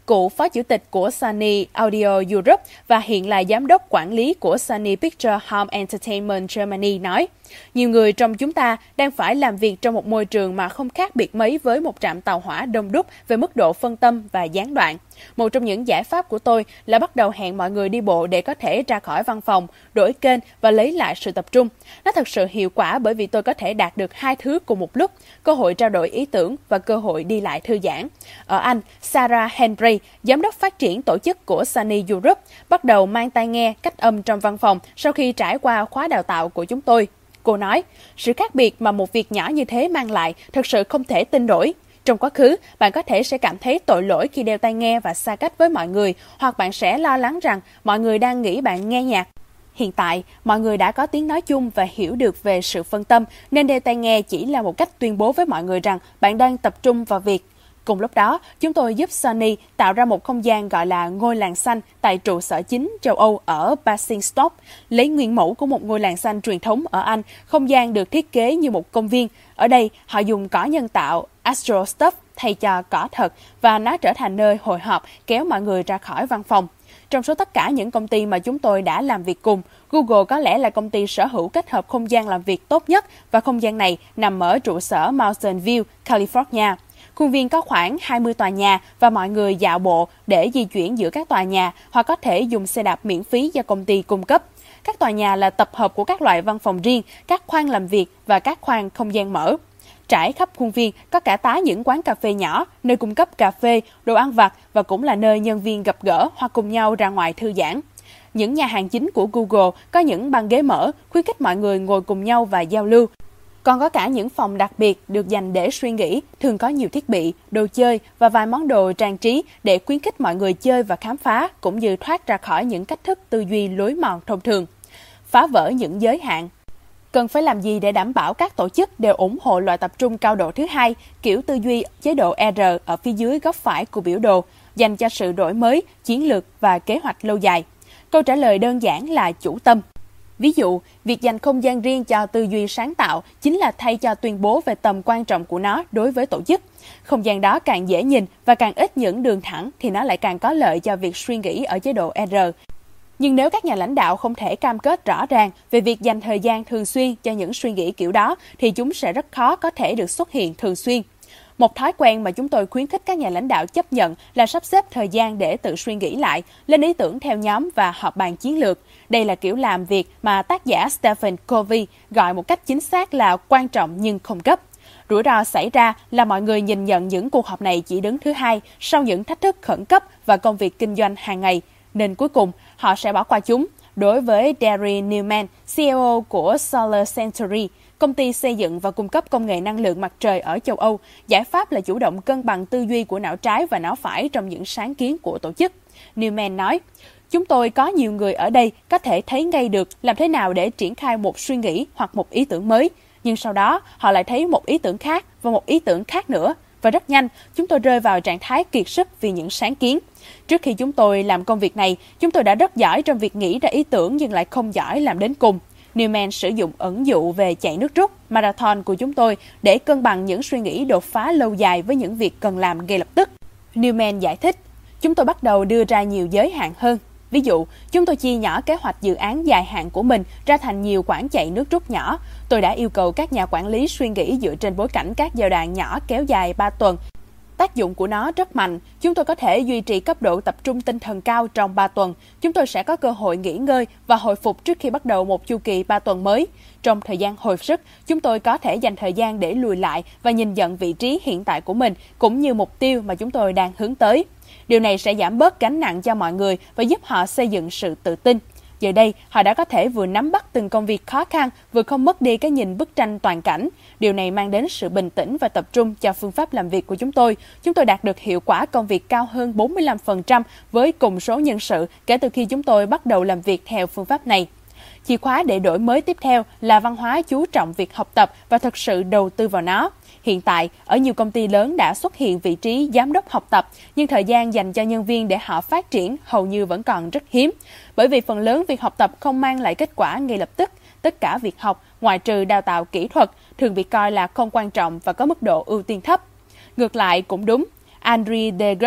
cựu phó chủ tịch của Sony Audio Europe và hiện là giám đốc quản lý của Sony Picture Home Entertainment Germany nói, nhiều người trong chúng ta đang phải làm việc trong một môi trường mà không khác biệt mấy với một trạm tàu hỏa đông đúc về mức độ phân tâm và gián đoạn. Một trong những giải pháp của tôi là bắt đầu hẹn mọi người đi bộ để có thể ra khỏi văn phòng, đổi kênh và lấy lại sự tập trung. Nó thật sự hiệu quả bởi vì tôi có thể đạt được hai thứ cùng một lúc, cơ hội trao đổi ý tưởng và cơ hội đi lại thư giãn. Ở Anh, Sarah Henry, giám đốc phát triển tổ chức của Sony Europe, bắt đầu mang tai nghe cách âm trong văn phòng sau khi trải qua khóa đào tạo của chúng tôi. Cô nói, sự khác biệt mà một việc nhỏ như thế mang lại thật sự không thể tin nổi. Trong quá khứ, bạn có thể sẽ cảm thấy tội lỗi khi đeo tai nghe và xa cách với mọi người, hoặc bạn sẽ lo lắng rằng mọi người đang nghĩ bạn nghe nhạc. Hiện tại, mọi người đã có tiếng nói chung và hiểu được về sự phân tâm, nên đeo tai nghe chỉ là một cách tuyên bố với mọi người rằng bạn đang tập trung vào việc. Cùng lúc đó, chúng tôi giúp Sony tạo ra một không gian gọi là ngôi làng xanh tại trụ sở chính châu Âu ở Basingstoke. Lấy nguyên mẫu của một ngôi làng xanh truyền thống ở Anh, không gian được thiết kế như một công viên. Ở đây, họ dùng cỏ nhân tạo AstroTurf thay cho cỏ thật và nó trở thành nơi hội họp kéo mọi người ra khỏi văn phòng. Trong số tất cả những công ty mà chúng tôi đã làm việc cùng, Google có lẽ là công ty sở hữu kết hợp không gian làm việc tốt nhất và không gian này nằm ở trụ sở Mountain View, California. Khuôn viên có khoảng 20 tòa nhà và mọi người dạo bộ để di chuyển giữa các tòa nhà hoặc có thể dùng xe đạp miễn phí do công ty cung cấp. Các tòa nhà là tập hợp của các loại văn phòng riêng, các khoang làm việc và các khoang không gian mở. Trải khắp khuôn viên có cả tá những quán cà phê nhỏ, nơi cung cấp cà phê, đồ ăn vặt và cũng là nơi nhân viên gặp gỡ hoặc cùng nhau ra ngoài thư giãn. Những nhà hàng chính của Google có những băng ghế mở, khuyến khích mọi người ngồi cùng nhau và giao lưu. Còn có cả những phòng đặc biệt được dành để suy nghĩ, thường có nhiều thiết bị, đồ chơi và vài món đồ trang trí để khuyến khích mọi người chơi và khám phá, cũng như thoát ra khỏi những cách thức tư duy lối mòn thông thường. Phá vỡ những giới hạn. Cần phải làm gì để đảm bảo các tổ chức đều ủng hộ loại tập trung cao độ thứ hai, kiểu tư duy chế độ R ở phía dưới góc phải của biểu đồ, dành cho sự đổi mới, chiến lược và kế hoạch lâu dài? Câu trả lời đơn giản là chủ tâm. Ví dụ, việc dành không gian riêng cho tư duy sáng tạo chính là thay cho tuyên bố về tầm quan trọng của nó đối với tổ chức. Không gian đó càng dễ nhìn và càng ít những đường thẳng thì nó lại càng có lợi cho việc suy nghĩ ở chế độ R. Nhưng nếu các nhà lãnh đạo không thể cam kết rõ ràng về việc dành thời gian thường xuyên cho những suy nghĩ kiểu đó, thì chúng sẽ rất khó có thể được xuất hiện thường xuyên. Một thói quen mà chúng tôi khuyến khích các nhà lãnh đạo chấp nhận là sắp xếp thời gian để tự suy nghĩ lại, lên ý tưởng theo nhóm và họp bàn chiến lược. Đây là kiểu làm việc mà tác giả Stephen Covey gọi một cách chính xác là quan trọng nhưng không gấp. Rủi ro xảy ra là mọi người nhìn nhận những cuộc họp này chỉ đứng thứ hai sau những thách thức khẩn cấp và công việc kinh doanh hàng ngày, nên cuối cùng họ sẽ bỏ qua chúng. Đối với Gary Newman, CEO của Solar Century, công ty xây dựng và cung cấp công nghệ năng lượng mặt trời ở châu Âu, giải pháp là chủ động cân bằng tư duy của não trái và não phải trong những sáng kiến của tổ chức. Newman nói, chúng tôi có nhiều người ở đây có thể thấy ngay được làm thế nào để triển khai một suy nghĩ hoặc một ý tưởng mới, nhưng sau đó họ lại thấy một ý tưởng khác và một ý tưởng khác nữa. Và rất nhanh, chúng tôi rơi vào trạng thái kiệt sức vì những sáng kiến. Trước khi chúng tôi làm công việc này, chúng tôi đã rất giỏi trong việc nghĩ ra ý tưởng nhưng lại không giỏi làm đến cùng. Newman sử dụng ẩn dụ về chạy nước rút, marathon của chúng tôi để cân bằng những suy nghĩ đột phá lâu dài với những việc cần làm ngay lập tức. Newman giải thích, chúng tôi bắt đầu đưa ra nhiều giới hạn hơn. Ví dụ, chúng tôi chia nhỏ kế hoạch dự án dài hạn của mình ra thành nhiều quãng chạy nước rút nhỏ. Tôi đã yêu cầu các nhà quản lý suy nghĩ dựa trên bối cảnh các giai đoạn nhỏ kéo dài 3 tuần. Tác dụng của nó rất mạnh. Chúng tôi có thể duy trì cấp độ tập trung tinh thần cao trong 3 tuần. Chúng tôi sẽ có cơ hội nghỉ ngơi và hồi phục trước khi bắt đầu một chu kỳ 3 tuần mới. Trong thời gian hồi sức, chúng tôi có thể dành thời gian để lùi lại và nhìn nhận vị trí hiện tại của mình, cũng như mục tiêu mà chúng tôi đang hướng tới. Điều này sẽ giảm bớt gánh nặng cho mọi người và giúp họ xây dựng sự tự tin. Giờ đây, họ đã có thể vừa nắm bắt từng công việc khó khăn, vừa không mất đi cái nhìn bức tranh toàn cảnh. Điều này mang đến sự bình tĩnh và tập trung cho phương pháp làm việc của chúng tôi. Chúng tôi đạt được hiệu quả công việc cao hơn 45% với cùng số nhân sự kể từ khi chúng tôi bắt đầu làm việc theo phương pháp này. Chìa khóa để đổi mới tiếp theo là văn hóa chú trọng việc học tập và thực sự đầu tư vào nó. Hiện tại, ở nhiều công ty lớn đã xuất hiện vị trí giám đốc học tập, nhưng thời gian dành cho nhân viên để họ phát triển hầu như vẫn còn rất hiếm. Bởi vì phần lớn việc học tập không mang lại kết quả ngay lập tức. Tất cả việc học, ngoại trừ đào tạo kỹ thuật, thường bị coi là không quan trọng và có mức độ ưu tiên thấp. Ngược lại cũng đúng. Andrew Degrasse,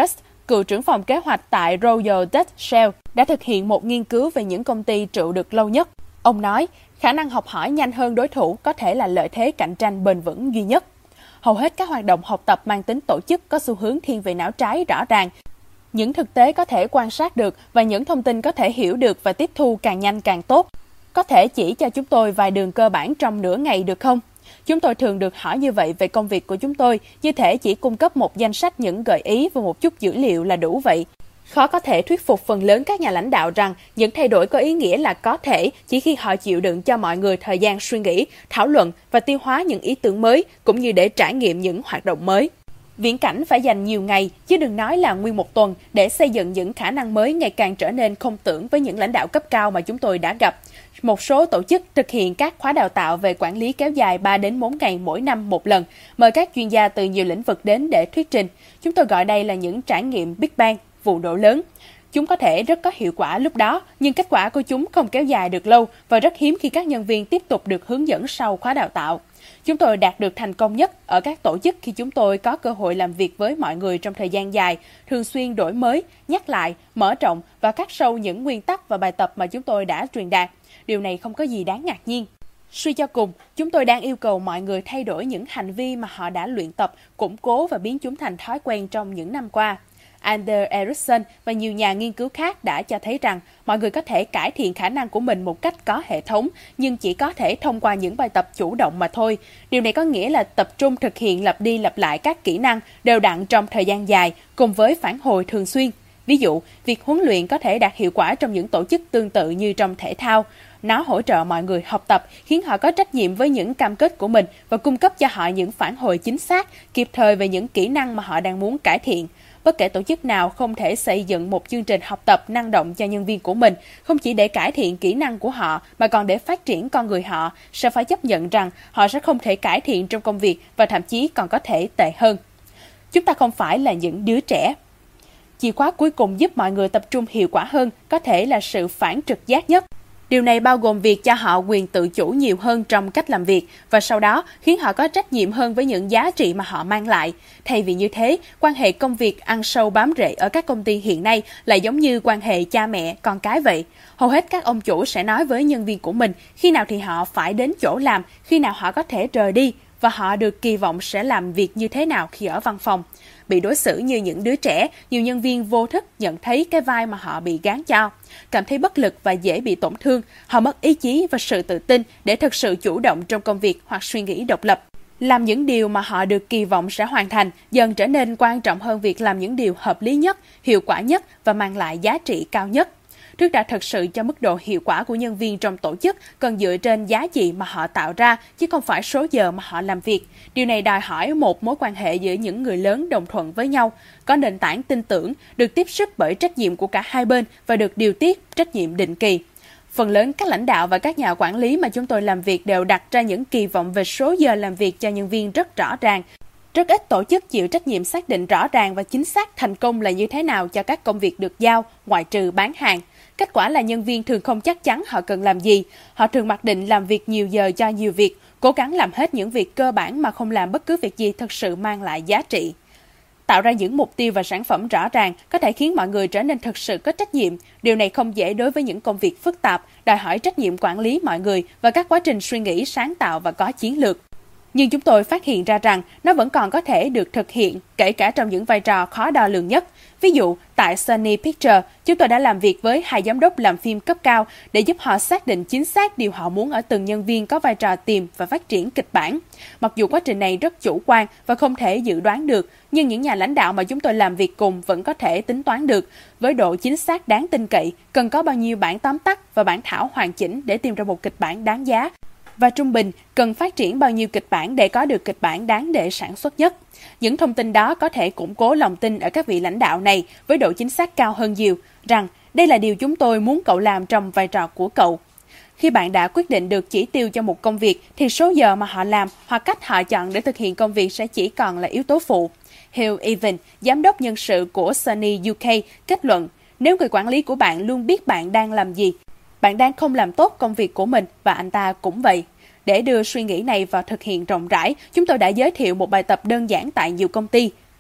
cựu trưởng phòng kế hoạch tại Royal Dutch Shell, đã thực hiện một nghiên cứu về những công ty trụ được lâu nhất. Ông nói, khả năng học hỏi nhanh hơn đối thủ có thể là lợi thế cạnh tranh bền vững duy nhất. Hầu hết các hoạt động học tập mang tính tổ chức có xu hướng thiên về não trái rõ ràng. Những thực tế có thể quan sát được và những thông tin có thể hiểu được và tiếp thu càng nhanh càng tốt. Có thể chỉ cho chúng tôi vài đường cơ bản trong nửa ngày được không? Chúng tôi thường được hỏi như vậy về công việc của chúng tôi, như thể chỉ cung cấp một danh sách những gợi ý và một chút dữ liệu là đủ vậy. Khó có thể thuyết phục phần lớn các nhà lãnh đạo rằng những thay đổi có ý nghĩa là có thể chỉ khi họ chịu đựng cho mọi người thời gian suy nghĩ, thảo luận và tiêu hóa những ý tưởng mới, cũng như để trải nghiệm những hoạt động mới. Viễn cảnh phải dành nhiều ngày, chứ đừng nói là nguyên một tuần, để xây dựng những khả năng mới ngày càng trở nên không tưởng với những lãnh đạo cấp cao mà chúng tôi đã gặp. Một số tổ chức thực hiện các khóa đào tạo về quản lý kéo dài 3 đến 4 ngày mỗi năm một lần, mời các chuyên gia từ nhiều lĩnh vực đến để thuyết trình. Chúng tôi gọi đây là những trải nghiệm Big Bang, vụ nổ lớn. Chúng có thể rất có hiệu quả lúc đó, nhưng kết quả của chúng không kéo dài được lâu và rất hiếm khi các nhân viên tiếp tục được hướng dẫn sau khóa đào tạo. Chúng tôi đạt được thành công nhất ở các tổ chức khi chúng tôi có cơ hội làm việc với mọi người trong thời gian dài, thường xuyên đổi mới, nhắc lại, mở rộng và khắc sâu những nguyên tắc và bài tập mà chúng tôi đã truyền đạt. Điều này không có gì đáng ngạc nhiên. Suy cho cùng, chúng tôi đang yêu cầu mọi người thay đổi những hành vi mà họ đã luyện tập, củng cố và biến chúng thành thói quen trong những năm qua. Anders Ericsson và nhiều nhà nghiên cứu khác đã cho thấy rằng mọi người có thể cải thiện khả năng của mình một cách có hệ thống, nhưng chỉ có thể thông qua những bài tập chủ động mà thôi. Điều này có nghĩa là tập trung thực hiện lặp đi lặp lại các kỹ năng đều đặn trong thời gian dài, cùng với phản hồi thường xuyên. Ví dụ, việc huấn luyện có thể đạt hiệu quả trong những tổ chức tương tự như trong thể thao. Nó hỗ trợ mọi người học tập, khiến họ có trách nhiệm với những cam kết của mình và cung cấp cho họ những phản hồi chính xác, kịp thời về những kỹ năng mà họ đang muốn cải thiện. Bất kể tổ chức nào không thể xây dựng một chương trình học tập năng động cho nhân viên của mình, không chỉ để cải thiện kỹ năng của họ mà còn để phát triển con người họ, sẽ phải chấp nhận rằng họ sẽ không thể cải thiện trong công việc và thậm chí còn có thể tệ hơn. Chúng ta không phải là những đứa trẻ. Chìa khóa cuối cùng giúp mọi người tập trung hiệu quả hơn có thể là sự phản trực giác nhất. Điều này bao gồm việc cho họ quyền tự chủ nhiều hơn trong cách làm việc và sau đó khiến họ có trách nhiệm hơn với những giá trị mà họ mang lại. Thay vì như thế, quan hệ công việc ăn sâu bám rễ ở các công ty hiện nay lại giống như quan hệ cha mẹ, con cái vậy. Hầu hết các ông chủ sẽ nói với nhân viên của mình khi nào thì họ phải đến chỗ làm, khi nào họ có thể rời đi và họ được kỳ vọng sẽ làm việc như thế nào khi ở văn phòng. Bị đối xử như những đứa trẻ, nhiều nhân viên vô thức nhận thấy cái vai mà họ bị gán cho. Cảm thấy bất lực và dễ bị tổn thương, họ mất ý chí và sự tự tin để thực sự chủ động trong công việc hoặc suy nghĩ độc lập. Làm những điều mà họ được kỳ vọng sẽ hoàn thành dần trở nên quan trọng hơn việc làm những điều hợp lý nhất, hiệu quả nhất và mang lại giá trị cao nhất. Trước đã thực sự cho mức độ hiệu quả của nhân viên trong tổ chức cần dựa trên giá trị mà họ tạo ra, chứ không phải số giờ mà họ làm việc. Điều này đòi hỏi một mối quan hệ giữa những người lớn đồng thuận với nhau, có nền tảng tin tưởng, được tiếp sức bởi trách nhiệm của cả hai bên và được điều tiết trách nhiệm định kỳ. Phần lớn các lãnh đạo và các nhà quản lý mà chúng tôi làm việc đều đặt ra những kỳ vọng về số giờ làm việc cho nhân viên rất rõ ràng. Rất ít tổ chức chịu trách nhiệm xác định rõ ràng và chính xác thành công là như thế nào cho các công việc được giao, ngoại trừ bán hàng. Kết quả là nhân viên thường không chắc chắn họ cần làm gì. Họ thường mặc định làm việc nhiều giờ cho nhiều việc, cố gắng làm hết những việc cơ bản mà không làm bất cứ việc gì thực sự mang lại giá trị. Tạo ra những mục tiêu và sản phẩm rõ ràng có thể khiến mọi người trở nên thực sự có trách nhiệm. Điều này không dễ đối với những công việc phức tạp, đòi hỏi trách nhiệm quản lý mọi người và các quá trình suy nghĩ sáng tạo và có chiến lược. Nhưng chúng tôi phát hiện ra rằng nó vẫn còn có thể được thực hiện, kể cả trong những vai trò khó đo lường nhất. Ví dụ, tại Sony Pictures, chúng tôi đã làm việc với 2 giám đốc làm phim cấp cao để giúp họ xác định chính xác điều họ muốn ở từng nhân viên có vai trò tìm và phát triển kịch bản. Mặc dù quá trình này rất chủ quan và không thể dự đoán được, nhưng những nhà lãnh đạo mà chúng tôi làm việc cùng vẫn có thể tính toán được. Với độ chính xác đáng tin cậy, cần có bao nhiêu bản tóm tắt và bản thảo hoàn chỉnh để tìm ra một kịch bản đáng giá. Và trung bình, cần phát triển bao nhiêu kịch bản để có được kịch bản đáng để sản xuất nhất. Những thông tin đó có thể củng cố lòng tin ở các vị lãnh đạo này với độ chính xác cao hơn nhiều, rằng đây là điều chúng tôi muốn cậu làm trong vai trò của cậu. Khi bạn đã quyết định được chỉ tiêu cho một công việc, thì số giờ mà họ làm hoặc cách họ chọn để thực hiện công việc sẽ chỉ còn là yếu tố phụ. Hugh Evans, giám đốc nhân sự của Sony UK, kết luận, nếu người quản lý của bạn luôn biết bạn đang làm gì, bạn đang không làm tốt công việc của mình và anh ta cũng vậy. Để đưa suy nghĩ này vào thực hiện rộng rãi, chúng tôi đã giới thiệu một bài tập đơn giản tại nhiều công ty.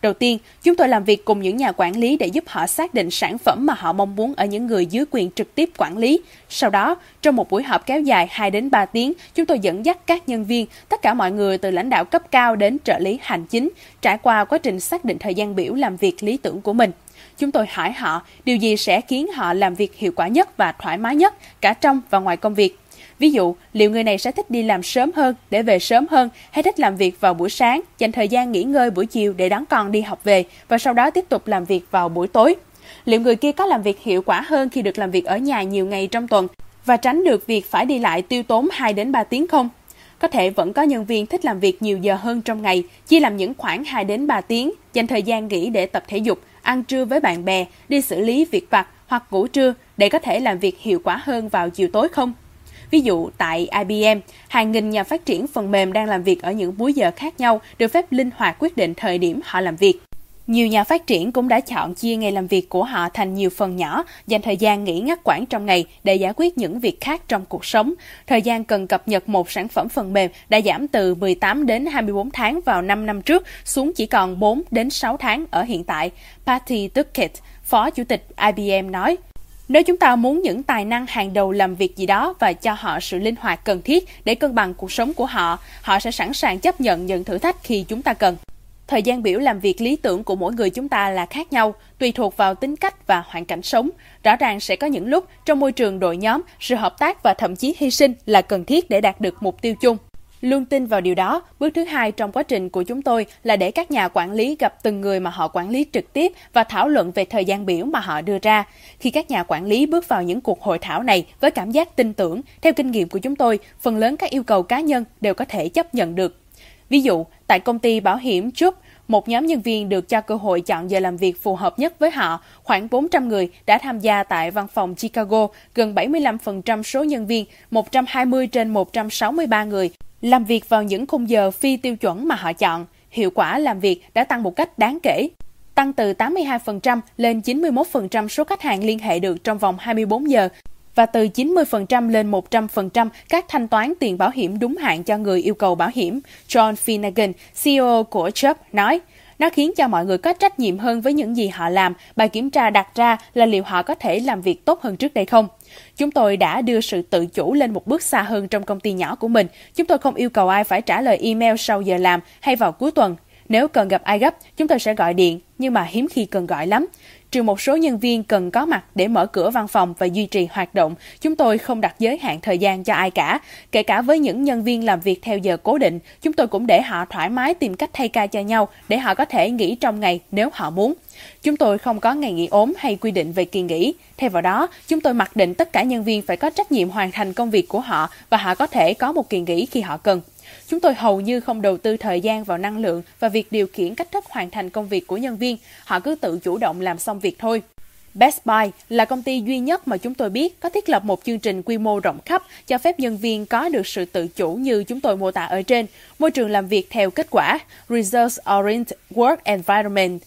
Đầu tiên, chúng tôi làm việc cùng những nhà quản lý để giúp họ xác định sản phẩm mà họ mong muốn ở những người dưới quyền trực tiếp quản lý. Sau đó, trong một buổi họp kéo dài 2 đến 3 tiếng, chúng tôi dẫn dắt các nhân viên, tất cả mọi người từ lãnh đạo cấp cao đến trợ lý hành chính, trải qua quá trình xác định thời gian biểu làm việc lý tưởng của mình. Chúng tôi hỏi họ điều gì sẽ khiến họ làm việc hiệu quả nhất và thoải mái nhất cả trong và ngoài công việc. Ví dụ, liệu người này sẽ thích đi làm sớm hơn để về sớm hơn hay thích làm việc vào buổi sáng, dành thời gian nghỉ ngơi buổi chiều để đón con đi học về và sau đó tiếp tục làm việc vào buổi tối. Liệu người kia có làm việc hiệu quả hơn khi được làm việc ở nhà nhiều ngày trong tuần và tránh được việc phải đi lại tiêu tốn 2 đến 3 tiếng không? Có thể vẫn có nhân viên thích làm việc nhiều giờ hơn trong ngày, chia làm những khoảng 2 đến 3 tiếng, dành thời gian nghỉ để tập thể dục, ăn trưa với bạn bè, đi xử lý việc vặt hoặc ngủ trưa để có thể làm việc hiệu quả hơn vào chiều tối không? Ví dụ, tại IBM, hàng nghìn nhà phát triển phần mềm đang làm việc ở những múi giờ khác nhau, được phép linh hoạt quyết định thời điểm họ làm việc. Nhiều nhà phát triển cũng đã chọn chia ngày làm việc của họ thành nhiều phần nhỏ, dành thời gian nghỉ ngắt quãng trong ngày để giải quyết những việc khác trong cuộc sống. Thời gian cần cập nhật một sản phẩm phần mềm đã giảm từ 18 đến 24 tháng vào 5 năm trước xuống chỉ còn 4 đến 6 tháng ở hiện tại, Patty Duckett, Phó Chủ tịch IBM nói. Nếu chúng ta muốn những tài năng hàng đầu làm việc gì đó và cho họ sự linh hoạt cần thiết để cân bằng cuộc sống của họ, họ sẽ sẵn sàng chấp nhận những thử thách khi chúng ta cần. Thời gian biểu làm việc lý tưởng của mỗi người chúng ta là khác nhau, tùy thuộc vào tính cách và hoàn cảnh sống. Rõ ràng sẽ có những lúc trong môi trường đội nhóm, sự hợp tác và thậm chí hy sinh là cần thiết để đạt được mục tiêu chung. Luôn tin vào điều đó, bước thứ hai trong quá trình của chúng tôi là để các nhà quản lý gặp từng người mà họ quản lý trực tiếp và thảo luận về thời gian biểu mà họ đưa ra. Khi các nhà quản lý bước vào những cuộc hội thảo này với cảm giác tin tưởng, theo kinh nghiệm của chúng tôi, phần lớn các yêu cầu cá nhân đều có thể chấp nhận được. Ví dụ, tại công ty bảo hiểm Chubb, một nhóm nhân viên được cho cơ hội chọn giờ làm việc phù hợp nhất với họ. Khoảng 400 người đã tham gia tại văn phòng Chicago, gần 75% số nhân viên, 120 trên 163 người, làm việc vào những khung giờ phi tiêu chuẩn mà họ chọn. Hiệu quả làm việc đã tăng một cách đáng kể, tăng từ 82% lên 91% số khách hàng liên hệ được trong vòng 24 giờ và từ 90% lên 100% các thanh toán tiền bảo hiểm đúng hạn cho người yêu cầu bảo hiểm. John Finnegan, CEO của Chubb, nói, nó khiến cho mọi người có trách nhiệm hơn với những gì họ làm. Bài kiểm tra đặt ra là liệu họ có thể làm việc tốt hơn trước đây không. Chúng tôi đã đưa sự tự chủ lên một bước xa hơn trong công ty nhỏ của mình. Chúng tôi không yêu cầu ai phải trả lời email sau giờ làm hay vào cuối tuần. Nếu cần gặp ai gấp, chúng tôi sẽ gọi điện, nhưng mà hiếm khi cần gọi lắm. Trừ một số nhân viên cần có mặt để mở cửa văn phòng và duy trì hoạt động, chúng tôi không đặt giới hạn thời gian cho ai cả. Kể cả với những nhân viên làm việc theo giờ cố định, chúng tôi cũng để họ thoải mái tìm cách thay ca cho nhau để họ có thể nghỉ trong ngày nếu họ muốn. Chúng tôi không có ngày nghỉ ốm hay quy định về kỳ nghỉ. Thay vào đó, chúng tôi mặc định tất cả nhân viên phải có trách nhiệm hoàn thành công việc của họ và họ có thể có một kỳ nghỉ khi họ cần. Chúng tôi hầu như không đầu tư thời gian vào năng lượng và việc điều khiển cách thức hoàn thành công việc của nhân viên. Họ cứ tự chủ động làm xong việc thôi. Best Buy là công ty duy nhất mà chúng tôi biết có thiết lập một chương trình quy mô rộng khắp cho phép nhân viên có được sự tự chủ như chúng tôi mô tả ở trên. Môi trường làm việc theo kết quả Results Oriented Work Environment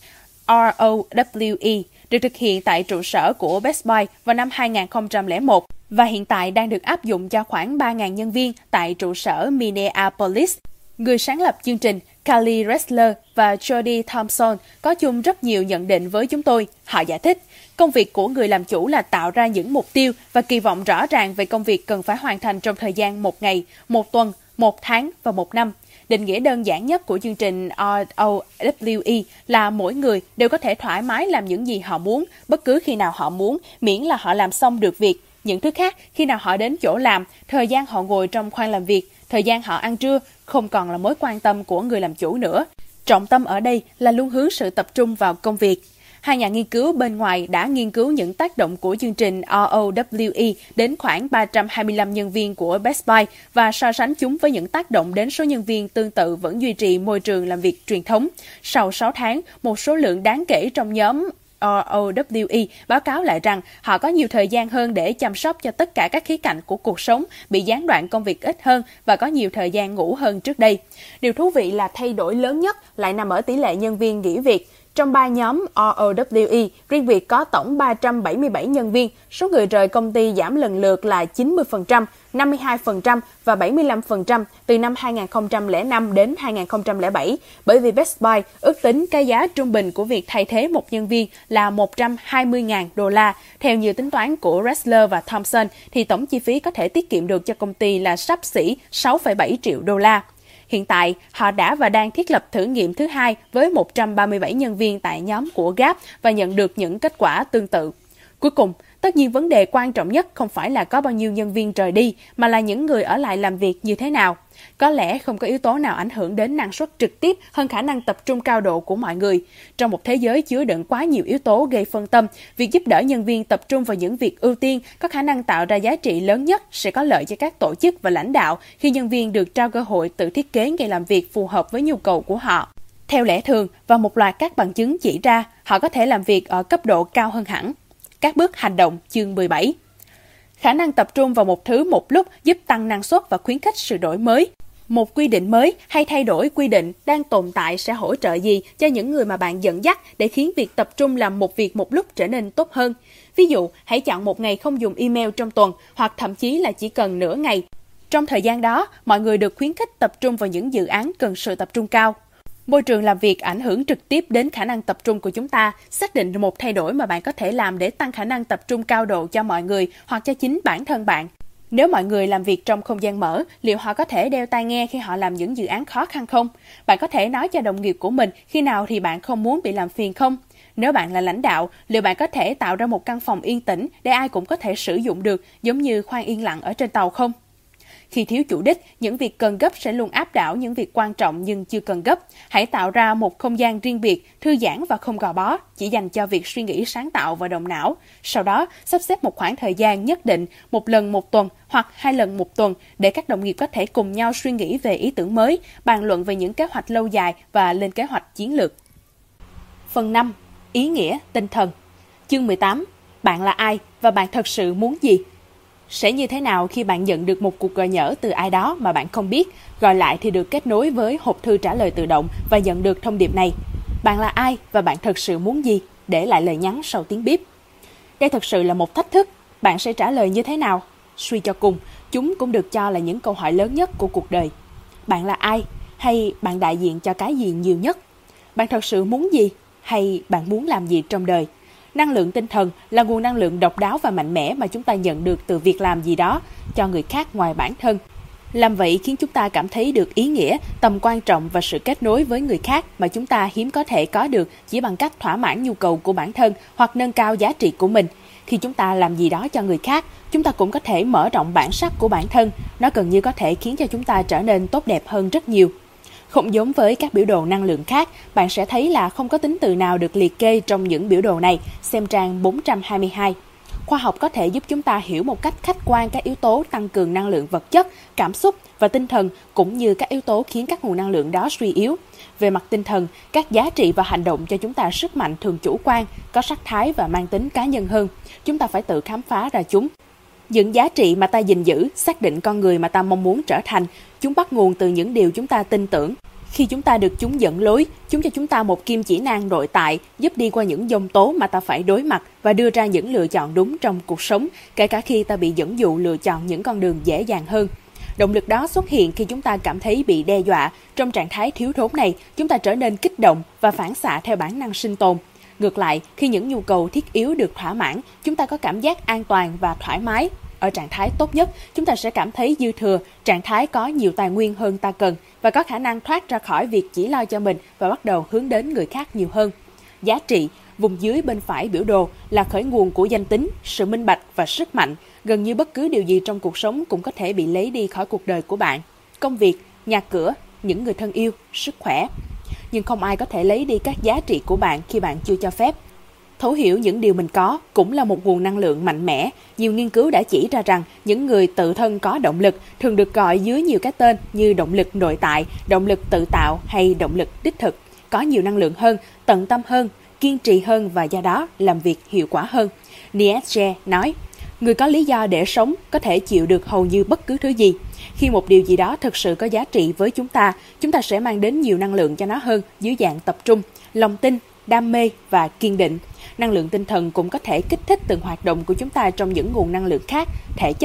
ROWE được thực hiện tại trụ sở của Best Buy vào năm 2001 và hiện tại đang được áp dụng cho khoảng 3.000 nhân viên tại trụ sở Minneapolis. Người sáng lập chương trình, Carly Ressler và Jody Thompson có chung rất nhiều nhận định với chúng tôi. Họ giải thích, công việc của người làm chủ là tạo ra những mục tiêu và kỳ vọng rõ ràng về công việc cần phải hoàn thành trong thời gian 1 ngày, 1 tuần, 1 tháng và 1 năm. Định nghĩa đơn giản nhất của chương trình ROWE là mỗi người đều có thể thoải mái làm những gì họ muốn, bất cứ khi nào họ muốn, miễn là họ làm xong được việc. Những thứ khác, khi nào họ đến chỗ làm, thời gian họ ngồi trong khoang làm việc, thời gian họ ăn trưa, không còn là mối quan tâm của người làm chủ nữa. Trọng tâm ở đây là luôn hướng sự tập trung vào công việc. Hai nhà nghiên cứu bên ngoài đã nghiên cứu những tác động của chương trình ROWE đến khoảng 325 nhân viên của Best Buy và so sánh chúng với những tác động đến số nhân viên tương tự vẫn duy trì môi trường làm việc truyền thống. Sau 6 tháng, một số lượng đáng kể trong nhóm ROWE báo cáo lại rằng họ có nhiều thời gian hơn để chăm sóc cho tất cả các khía cạnh của cuộc sống, bị gián đoạn công việc ít hơn và có nhiều thời gian ngủ hơn trước đây. Điều thú vị là thay đổi lớn nhất lại nằm ở tỷ lệ nhân viên nghỉ việc. Trong 3 nhóm ROWE, riêng việc có tổng 377 nhân viên, số người rời công ty giảm lần lượt là 90%, 52% và 75% từ năm 2005 đến 2007, bởi vì Best Buy ước tính cái giá trung bình của việc thay thế một nhân viên là $120.000. Theo như tính toán của Ressler và Thompson, thì tổng chi phí có thể tiết kiệm được cho công ty là xấp xỉ $6,7 triệu. Hiện tại, họ đã và đang thiết lập thử nghiệm thứ hai với 137 nhân viên tại nhóm của Gap và nhận được những kết quả tương tự. Cuối cùng, tất nhiên vấn đề quan trọng nhất không phải là có bao nhiêu nhân viên rời đi, mà là những người ở lại làm việc như thế nào. Có lẽ không có yếu tố nào ảnh hưởng đến năng suất trực tiếp hơn khả năng tập trung cao độ của mọi người. Trong một thế giới chứa đựng quá nhiều yếu tố gây phân tâm, việc giúp đỡ nhân viên tập trung vào những việc ưu tiên có khả năng tạo ra giá trị lớn nhất sẽ có lợi cho các tổ chức và lãnh đạo khi nhân viên được trao cơ hội tự thiết kế ngày làm việc phù hợp với nhu cầu của họ. Theo lẽ thường và một loạt các bằng chứng chỉ ra, họ có thể làm việc ở cấp độ cao hơn hẳn. Các bước hành động chương 17. Khả năng tập trung vào một thứ một lúc giúp tăng năng suất và khuyến khích sự đổi mới. Một quy định mới hay thay đổi quy định đang tồn tại sẽ hỗ trợ gì cho những người mà bạn dẫn dắt để khiến việc tập trung làm một việc một lúc trở nên tốt hơn? Ví dụ, hãy chọn một ngày không dùng email trong tuần hoặc thậm chí là chỉ cần nửa ngày. Trong thời gian đó, mọi người được khuyến khích tập trung vào những dự án cần sự tập trung cao. Môi trường làm việc ảnh hưởng trực tiếp đến khả năng tập trung của chúng ta. Xác định một thay đổi mà bạn có thể làm để tăng khả năng tập trung cao độ cho mọi người hoặc cho chính bản thân bạn. Nếu mọi người làm việc trong không gian mở, liệu họ có thể đeo tai nghe khi họ làm những dự án khó khăn không? Bạn có thể nói cho đồng nghiệp của mình khi nào thì bạn không muốn bị làm phiền không? Nếu bạn là lãnh đạo, liệu bạn có thể tạo ra một căn phòng yên tĩnh để ai cũng có thể sử dụng được, giống như khoang yên lặng ở trên tàu không? Khi thiếu chủ đích, những việc cần gấp sẽ luôn áp đảo những việc quan trọng nhưng chưa cần gấp. Hãy tạo ra một không gian riêng biệt, thư giãn và không gò bó, chỉ dành cho việc suy nghĩ sáng tạo và động não. Sau đó, sắp xếp một khoảng thời gian nhất định, một lần một tuần hoặc 2 lần một tuần, để các đồng nghiệp có thể cùng nhau suy nghĩ về ý tưởng mới, bàn luận về những kế hoạch lâu dài và lên kế hoạch chiến lược. Phần 5. Ý nghĩa, tinh thần. Chương 18. Bạn là ai và bạn thật sự muốn gì? Sẽ như thế nào khi bạn nhận được một cuộc gọi nhỡ từ ai đó mà bạn không biết, gọi lại thì được kết nối với hộp thư trả lời tự động và nhận được thông điệp này? Bạn là ai và bạn thật sự muốn gì? Để lại lời nhắn sau tiếng bíp. Đây thật sự là một thách thức. Bạn sẽ trả lời như thế nào? Suy cho cùng, chúng cũng được cho là những câu hỏi lớn nhất của cuộc đời. Bạn là ai? Hay bạn đại diện cho cái gì nhiều nhất? Bạn thật sự muốn gì? Hay bạn muốn làm gì trong đời? Năng lượng tinh thần là nguồn năng lượng độc đáo và mạnh mẽ mà chúng ta nhận được từ việc làm gì đó cho người khác ngoài bản thân. Làm vậy khiến chúng ta cảm thấy được ý nghĩa, tầm quan trọng và sự kết nối với người khác mà chúng ta hiếm có thể có được chỉ bằng cách thỏa mãn nhu cầu của bản thân hoặc nâng cao giá trị của mình. Khi chúng ta làm gì đó cho người khác, chúng ta cũng có thể mở rộng bản sắc của bản thân. Nó gần như có thể khiến cho chúng ta trở nên tốt đẹp hơn rất nhiều. Không giống với các biểu đồ năng lượng khác, bạn sẽ thấy là không có tính từ nào được liệt kê trong những biểu đồ này, xem trang 422. Khoa học có thể giúp chúng ta hiểu một cách khách quan các yếu tố tăng cường năng lượng vật chất, cảm xúc và tinh thần, cũng như các yếu tố khiến các nguồn năng lượng đó suy yếu. Về mặt tinh thần, các giá trị và hành động cho chúng ta sức mạnh thường chủ quan, có sắc thái và mang tính cá nhân hơn. Chúng ta phải tự khám phá ra chúng. Những giá trị mà ta gìn giữ, xác định con người mà ta mong muốn trở thành, chúng bắt nguồn từ những điều chúng ta tin tưởng. Khi chúng ta được chúng dẫn lối, chúng cho chúng ta một kim chỉ nam nội tại, giúp đi qua những dông tố mà ta phải đối mặt và đưa ra những lựa chọn đúng trong cuộc sống, kể cả khi ta bị dẫn dụ lựa chọn những con đường dễ dàng hơn. Động lực đó xuất hiện khi chúng ta cảm thấy bị đe dọa. Trong trạng thái thiếu thốn này, chúng ta trở nên kích động và phản xạ theo bản năng sinh tồn. Ngược lại, khi những nhu cầu thiết yếu được thỏa mãn, chúng ta có cảm giác an toàn và thoải mái. Ở trạng thái tốt nhất, chúng ta sẽ cảm thấy dư thừa, trạng thái có nhiều tài nguyên hơn ta cần và có khả năng thoát ra khỏi việc chỉ lo cho mình và bắt đầu hướng đến người khác nhiều hơn. Giá trị, vùng dưới bên phải biểu đồ, là khởi nguồn của danh tính, sự minh bạch và sức mạnh. Gần như bất cứ điều gì trong cuộc sống cũng có thể bị lấy đi khỏi cuộc đời của bạn. Công việc, nhà cửa, những người thân yêu, sức khỏe. Nhưng không ai có thể lấy đi các giá trị của bạn khi bạn chưa cho phép. Thấu hiểu những điều mình có cũng là một nguồn năng lượng mạnh mẽ. Nhiều nghiên cứu đã chỉ ra rằng những người tự thân có động lực thường được gọi dưới nhiều cái tên như động lực nội tại, động lực tự tạo hay động lực đích thực, có nhiều năng lượng hơn, tận tâm hơn, kiên trì hơn và do đó làm việc hiệu quả hơn. Nietzsche nói, người có lý do để sống có thể chịu được hầu như bất cứ thứ gì. Khi một điều gì đó thực sự có giá trị với chúng ta sẽ mang đến nhiều năng lượng cho nó hơn dưới dạng tập trung, lòng tin, đam mê và kiên định. Năng lượng tinh thần cũng có thể kích thích từng hoạt động của chúng ta trong những nguồn năng lượng khác, thể chất,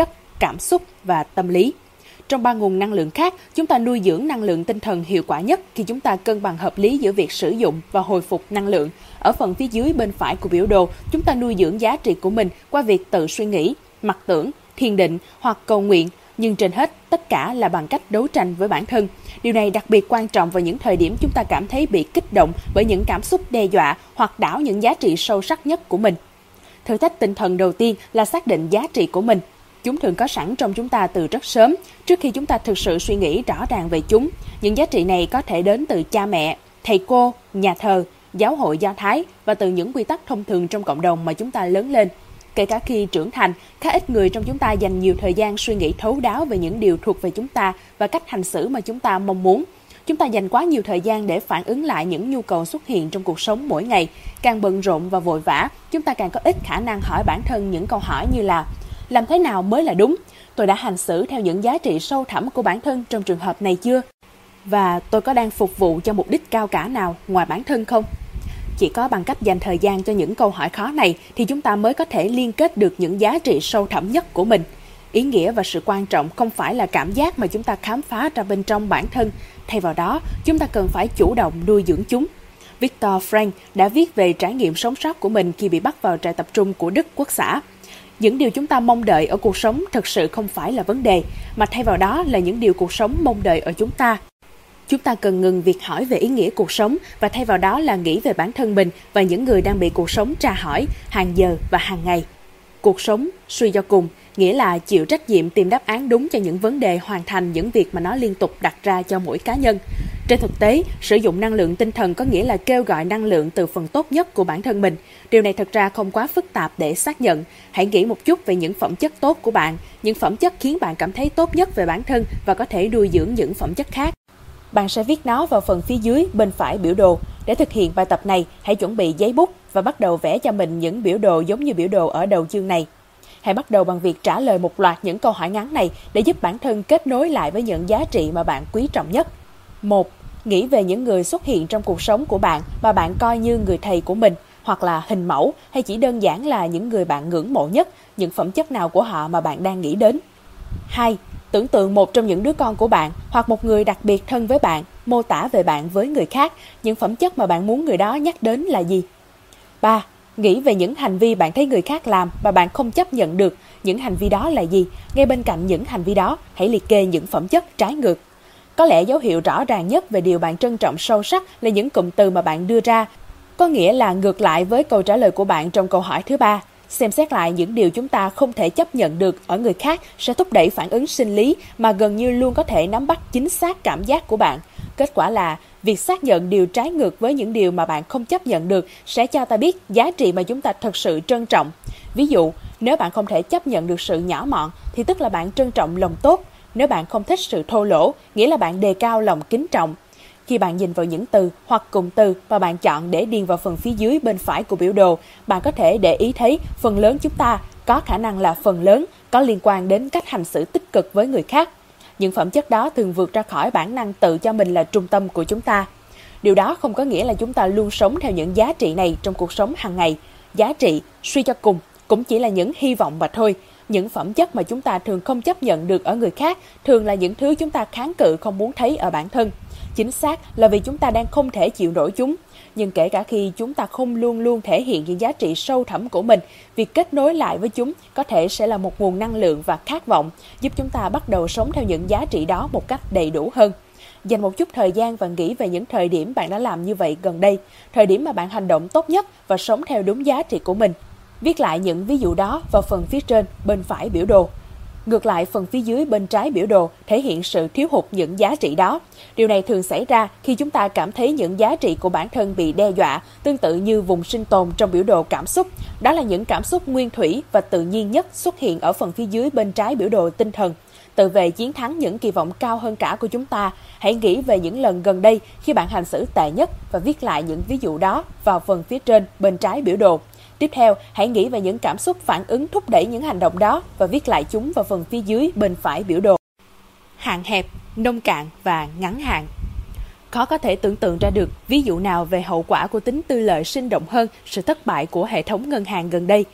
cảm xúc và tâm lý. Trong 3 nguồn năng lượng khác, chúng ta nuôi dưỡng năng lượng tinh thần hiệu quả nhất khi chúng ta cân bằng hợp lý giữa việc sử dụng và hồi phục năng lượng. Ở phần phía dưới bên phải của biểu đồ, chúng ta nuôi dưỡng giá trị của mình qua việc tự suy nghĩ, mặc tưởng, thiền định hoặc cầu nguyện, nhưng trên hết, tất cả là bằng cách đấu tranh với bản thân. Điều này đặc biệt quan trọng vào những thời điểm chúng ta cảm thấy bị kích động bởi những cảm xúc đe dọa hoặc đảo những giá trị sâu sắc nhất của mình. Thử thách tinh thần đầu tiên là xác định giá trị của mình. Chúng thường có sẵn trong chúng ta từ rất sớm, trước khi chúng ta thực sự suy nghĩ rõ ràng về chúng. Những giá trị này có thể đến từ cha mẹ, thầy cô, nhà thờ, giáo hội Do Thái và từ những quy tắc thông thường trong cộng đồng mà chúng ta lớn lên. Kể cả khi trưởng thành, khá ít người trong chúng ta dành nhiều thời gian suy nghĩ thấu đáo về những điều thuộc về chúng ta và cách hành xử mà chúng ta mong muốn. Chúng ta dành quá nhiều thời gian để phản ứng lại những nhu cầu xuất hiện trong cuộc sống mỗi ngày. Càng bận rộn và vội vã, chúng ta càng có ít khả năng hỏi bản thân những câu hỏi như là: làm thế nào mới là đúng? Tôi đã hành xử theo những giá trị sâu thẳm của bản thân trong trường hợp này chưa? Và tôi có đang phục vụ cho mục đích cao cả nào ngoài bản thân không? Chỉ có bằng cách dành thời gian cho những câu hỏi khó này thì chúng ta mới có thể liên kết được những giá trị sâu thẳm nhất của mình. Ý nghĩa và sự quan trọng không phải là cảm giác mà chúng ta khám phá ra bên trong bản thân. Thay vào đó, chúng ta cần phải chủ động nuôi dưỡng chúng. Viktor Frankl đã viết về trải nghiệm sống sót của mình khi bị bắt vào trại tập trung của Đức Quốc xã. Những điều chúng ta mong đợi ở cuộc sống thực sự không phải là vấn đề, mà thay vào đó là những điều cuộc sống mong đợi ở chúng ta. Chúng ta cần ngừng việc hỏi về ý nghĩa cuộc sống và thay vào đó là nghĩ về bản thân mình và những người đang bị cuộc sống tra hỏi hàng giờ và hàng ngày. Cuộc sống, suy cho cùng, nghĩa là chịu trách nhiệm tìm đáp án đúng cho những vấn đề, hoàn thành những việc mà nó liên tục đặt ra cho mỗi cá nhân. Trên thực tế, sử dụng năng lượng tinh thần có nghĩa là kêu gọi năng lượng từ phần tốt nhất của bản thân mình. Điều này thật ra không quá phức tạp để xác nhận. Hãy nghĩ một chút về những phẩm chất tốt của bạn, những phẩm chất khiến bạn cảm thấy tốt nhất về bản thân và có thể nuôi dưỡng những phẩm chất khác. Bạn sẽ viết nó vào phần phía dưới bên phải biểu đồ. Để thực hiện bài tập này, hãy chuẩn bị giấy bút và bắt đầu vẽ cho mình những biểu đồ giống như biểu đồ ở đầu chương này. Hãy bắt đầu bằng việc trả lời một loạt những câu hỏi ngắn này để giúp bản thân kết nối lại với những giá trị mà bạn quý trọng nhất. 1. Nghĩ về những người xuất hiện trong cuộc sống của bạn mà bạn coi như người thầy của mình, hoặc là hình mẫu, hay chỉ đơn giản là những người bạn ngưỡng mộ nhất, những phẩm chất nào của họ mà bạn đang nghĩ đến. 2. Tưởng tượng một trong những đứa con của bạn hoặc một người đặc biệt thân với bạn, mô tả về bạn với người khác, những phẩm chất mà bạn muốn người đó nhắc đến là gì. 3. Nghĩ về những hành vi bạn thấy người khác làm mà bạn không chấp nhận được, những hành vi đó là gì. Ngay bên cạnh những hành vi đó, hãy liệt kê những phẩm chất trái ngược. Có lẽ dấu hiệu rõ ràng nhất về điều bạn trân trọng sâu sắc là những cụm từ mà bạn đưa ra, có nghĩa là ngược lại với câu trả lời của bạn trong câu hỏi thứ 3. Xem xét lại những điều chúng ta không thể chấp nhận được ở người khác sẽ thúc đẩy phản ứng sinh lý mà gần như luôn có thể nắm bắt chính xác cảm giác của bạn. Kết quả là việc xác nhận điều trái ngược với những điều mà bạn không chấp nhận được sẽ cho ta biết giá trị mà chúng ta thật sự trân trọng. Ví dụ, nếu bạn không thể chấp nhận được sự nhỏ mọn thì tức là bạn trân trọng lòng tốt. Nếu bạn không thích sự thô lỗ, nghĩa là bạn đề cao lòng kính trọng. Khi bạn nhìn vào những từ hoặc cụm từ mà bạn chọn để điền vào phần phía dưới bên phải của biểu đồ, bạn có thể để ý thấy phần lớn chúng ta có khả năng là phần lớn có liên quan đến cách hành xử tích cực với người khác. Những phẩm chất đó thường vượt ra khỏi bản năng tự cho mình là trung tâm của chúng ta. Điều đó không có nghĩa là chúng ta luôn sống theo những giá trị này trong cuộc sống hàng ngày. Giá trị, suy cho cùng, cũng chỉ là những hy vọng mà thôi. Những phẩm chất mà chúng ta thường không chấp nhận được ở người khác thường là những thứ chúng ta kháng cự không muốn thấy ở bản thân. Chính xác là vì chúng ta đang không thể chịu nổi chúng. Nhưng kể cả khi chúng ta không luôn luôn thể hiện những giá trị sâu thẳm của mình, việc kết nối lại với chúng có thể sẽ là một nguồn năng lượng và khát vọng, giúp chúng ta bắt đầu sống theo những giá trị đó một cách đầy đủ hơn. Dành một chút thời gian và nghĩ về những thời điểm bạn đã làm như vậy gần đây, thời điểm mà bạn hành động tốt nhất và sống theo đúng giá trị của mình. Viết lại những ví dụ đó vào phần phía trên bên phải biểu đồ. Ngược lại, phần phía dưới bên trái biểu đồ thể hiện sự thiếu hụt những giá trị đó. Điều này thường xảy ra khi chúng ta cảm thấy những giá trị của bản thân bị đe dọa, tương tự như vùng sinh tồn trong biểu đồ cảm xúc. Đó là những cảm xúc nguyên thủy và tự nhiên nhất xuất hiện ở phần phía dưới bên trái biểu đồ tinh thần. Tự về chiến thắng những kỳ vọng cao hơn cả của chúng ta, hãy nghĩ về những lần gần đây khi bạn hành xử tệ nhất và viết lại những ví dụ đó vào phần phía trên bên trái biểu đồ. Tiếp theo, hãy nghĩ về những cảm xúc phản ứng thúc đẩy những hành động đó và viết lại chúng vào phần phía dưới bên phải biểu đồ. Hạn hẹp, nông cạn và ngắn hạn. Khó có thể tưởng tượng ra được ví dụ nào về hậu quả của tính tư lợi sinh động hơn sự thất bại của hệ thống ngân hàng gần đây.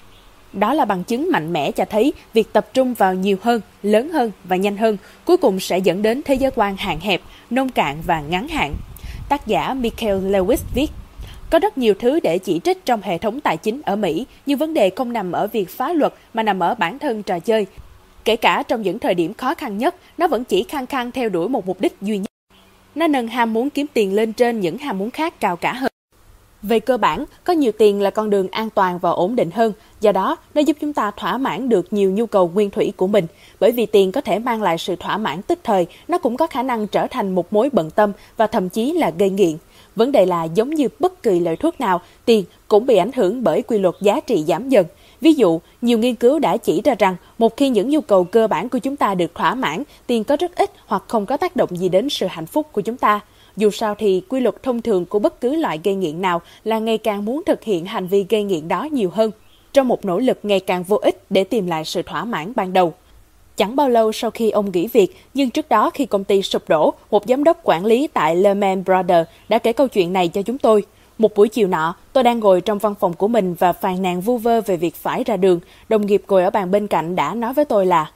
Đó là bằng chứng mạnh mẽ cho thấy việc tập trung vào nhiều hơn, lớn hơn và nhanh hơn cuối cùng sẽ dẫn đến thế giới quan hạn hẹp, nông cạn và ngắn hạn. Tác giả Michael Lewis viết, có rất nhiều thứ để chỉ trích trong hệ thống tài chính ở Mỹ, nhưng vấn đề không nằm ở việc phá luật mà nằm ở bản thân trò chơi. Kể cả trong những thời điểm khó khăn nhất, nó vẫn chỉ khăng khăng theo đuổi một mục đích duy nhất. Nó nâng ham muốn kiếm tiền lên trên những ham muốn khác cao cả hơn. Về cơ bản, có nhiều tiền là con đường an toàn và ổn định hơn, do đó nó giúp chúng ta thỏa mãn được nhiều nhu cầu nguyên thủy của mình. Bởi vì tiền có thể mang lại sự thỏa mãn tức thời, nó cũng có khả năng trở thành một mối bận tâm và thậm chí là gây nghiện. Vấn đề là giống như bất kỳ loại thuốc nào, tiền cũng bị ảnh hưởng bởi quy luật giá trị giảm dần. Ví dụ, nhiều nghiên cứu đã chỉ ra rằng một khi những nhu cầu cơ bản của chúng ta được thỏa mãn, tiền có rất ít hoặc không có tác động gì đến sự hạnh phúc của chúng ta. Dù sao thì quy luật thông thường của bất cứ loại gây nghiện nào là ngày càng muốn thực hiện hành vi gây nghiện đó nhiều hơn, trong một nỗ lực ngày càng vô ích để tìm lại sự thỏa mãn ban đầu. Chẳng bao lâu sau khi ông nghỉ việc, nhưng trước đó khi công ty sụp đổ, một giám đốc quản lý tại Lehman Brothers đã kể câu chuyện này cho chúng tôi. Một buổi chiều nọ, tôi đang ngồi trong văn phòng của mình và phàn nàn vu vơ về việc phải ra đường. Đồng nghiệp ngồi ở bàn bên cạnh đã nói với tôi là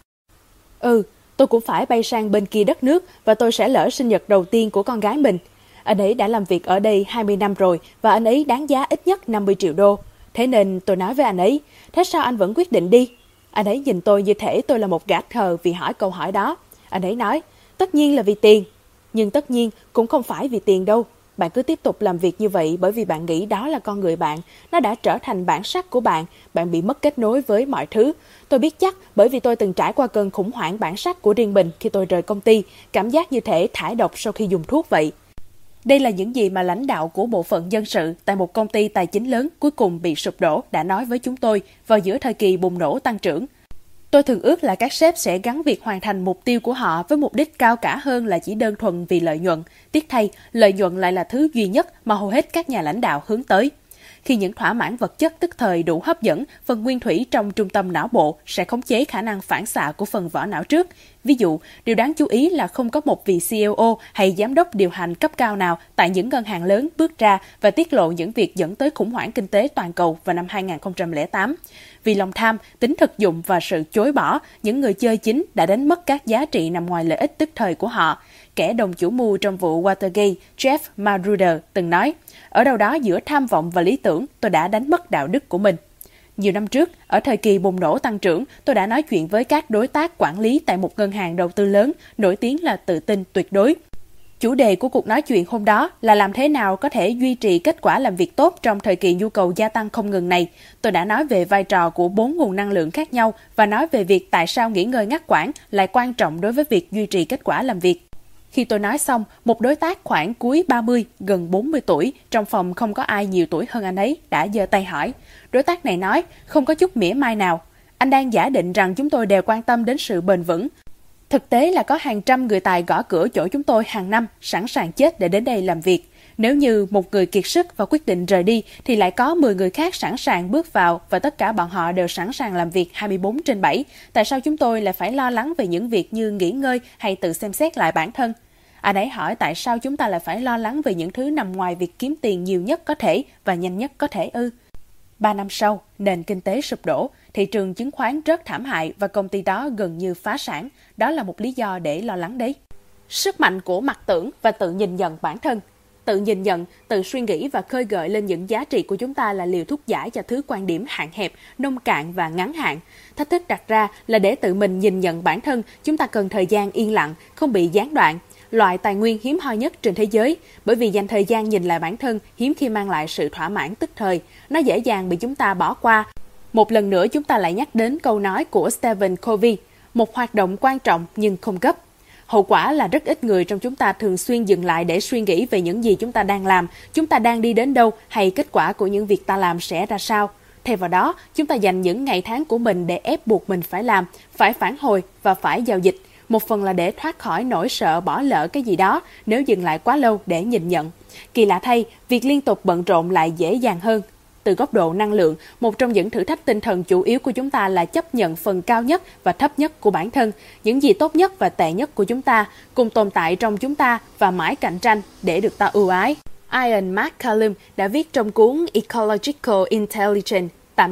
tôi cũng phải bay sang bên kia đất nước và tôi sẽ lỡ sinh nhật đầu tiên của con gái mình. Anh ấy đã làm việc ở đây 20 năm rồi và anh ấy đáng giá ít nhất 50 triệu đô. Thế nên tôi nói với anh ấy, thế sao anh vẫn quyết định đi? Anh ấy nhìn tôi như thể tôi là một gã khờ vì hỏi câu hỏi đó. Anh ấy nói, tất nhiên là vì tiền. Nhưng tất nhiên cũng không phải vì tiền đâu. Bạn cứ tiếp tục làm việc như vậy bởi vì bạn nghĩ đó là con người bạn. Nó đã trở thành bản sắc của bạn. Bạn bị mất kết nối với mọi thứ. Tôi biết chắc bởi vì tôi từng trải qua cơn khủng hoảng bản sắc của riêng mình khi tôi rời công ty. Cảm giác như thể thải độc sau khi dùng thuốc vậy. Đây là những gì mà lãnh đạo của bộ phận nhân sự tại một công ty tài chính lớn cuối cùng bị sụp đổ đã nói với chúng tôi vào giữa thời kỳ bùng nổ tăng trưởng. Tôi thường ước là các sếp sẽ gắn việc hoàn thành mục tiêu của họ với mục đích cao cả hơn là chỉ đơn thuần vì lợi nhuận. Tiếc thay, lợi nhuận lại là thứ duy nhất mà hầu hết các nhà lãnh đạo hướng tới. Khi những thỏa mãn vật chất tức thời đủ hấp dẫn, phần nguyên thủy trong trung tâm não bộ sẽ khống chế khả năng phản xạ của phần vỏ não trước. Ví dụ, điều đáng chú ý là không có một vị CEO hay giám đốc điều hành cấp cao nào tại những ngân hàng lớn bước ra và tiết lộ những việc dẫn tới khủng hoảng kinh tế toàn cầu vào năm 2008. Vì lòng tham, tính thực dụng và sự chối bỏ, những người chơi chính đã đánh mất các giá trị nằm ngoài lợi ích tức thời của họ. Kẻ đồng chủ mưu trong vụ Watergate, Jeff Magruder, từng nói, ở đâu đó giữa tham vọng và lý tưởng, tôi đã đánh mất đạo đức của mình. Nhiều năm trước, ở thời kỳ bùng nổ tăng trưởng, tôi đã nói chuyện với các đối tác quản lý tại một ngân hàng đầu tư lớn, nổi tiếng là tự tin tuyệt đối. Chủ đề của cuộc nói chuyện hôm đó là làm thế nào có thể duy trì kết quả làm việc tốt trong thời kỳ nhu cầu gia tăng không ngừng này. Tôi đã nói về vai trò của 4 nguồn năng lượng khác nhau và nói về việc tại sao nghỉ ngơi ngắt quãng lại quan trọng đối với việc duy trì kết quả làm việc. Khi tôi nói xong, một đối tác khoảng cuối 30, gần 40 tuổi, trong phòng không có ai nhiều tuổi hơn anh ấy, đã giơ tay hỏi. Đối tác này nói, không có chút mỉa mai nào. Anh đang giả định rằng chúng tôi đều quan tâm đến sự bền vững. Thực tế là có hàng trăm người tài gõ cửa chỗ chúng tôi hàng năm, sẵn sàng chết để đến đây làm việc. Nếu như một người kiệt sức và quyết định rời đi, thì lại có 10 người khác sẵn sàng bước vào và tất cả bọn họ đều sẵn sàng làm việc 24/7. Tại sao chúng tôi lại phải lo lắng về những việc như nghỉ ngơi hay tự xem xét lại bản thân? Anh ấy hỏi tại sao chúng ta lại phải lo lắng về những thứ nằm ngoài việc kiếm tiền nhiều nhất có thể và nhanh nhất có thể ư? 3 năm sau, nền kinh tế sụp đổ, thị trường chứng khoán rất thảm hại và công ty đó gần như phá sản. Đó là một lý do để lo lắng đấy. Sức mạnh của mặc tưởng và tự nhìn nhận bản thân. Tự nhìn nhận, tự suy nghĩ và khơi gợi lên những giá trị của chúng ta là liều thuốc giải cho thứ quan điểm hạn hẹp, nông cạn và ngắn hạn. Thách thức đặt ra là để tự mình nhìn nhận bản thân, chúng ta cần thời gian yên lặng, không bị gián đoạn. Loại tài nguyên hiếm hoi nhất trên thế giới, bởi vì dành thời gian nhìn lại bản thân hiếm khi mang lại sự thỏa mãn tức thời. Nó dễ dàng bị chúng ta bỏ qua. Một lần nữa chúng ta lại nhắc đến câu nói của Stephen Covey, một hoạt động quan trọng nhưng không gấp. Hậu quả là rất ít người trong chúng ta thường xuyên dừng lại để suy nghĩ về những gì chúng ta đang làm, chúng ta đang đi đến đâu hay kết quả của những việc ta làm sẽ ra sao. Thay vào đó, chúng ta dành những ngày tháng của mình để ép buộc mình phải làm, phải phản hồi và phải giao dịch. Một phần là để thoát khỏi nỗi sợ bỏ lỡ cái gì đó nếu dừng lại quá lâu để nhìn nhận. Kỳ lạ thay, việc liên tục bận rộn lại dễ dàng hơn. Từ góc độ năng lượng, một trong những thử thách tinh thần chủ yếu của chúng ta là chấp nhận phần cao nhất và thấp nhất của bản thân, những gì tốt nhất và tệ nhất của chúng ta, cùng tồn tại trong chúng ta và mãi cạnh tranh để được ta ưu ái. Ian McCallum đã viết trong cuốn Ecological Intelligence, tạm dịch,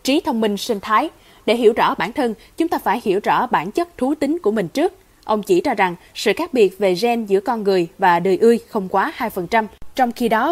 Trí thông minh sinh thái. Để hiểu rõ bản thân, chúng ta phải hiểu rõ bản chất thú tính của mình trước. Ông chỉ ra rằng sự khác biệt về gen giữa con người và đời ươi không quá 2%, trong khi đó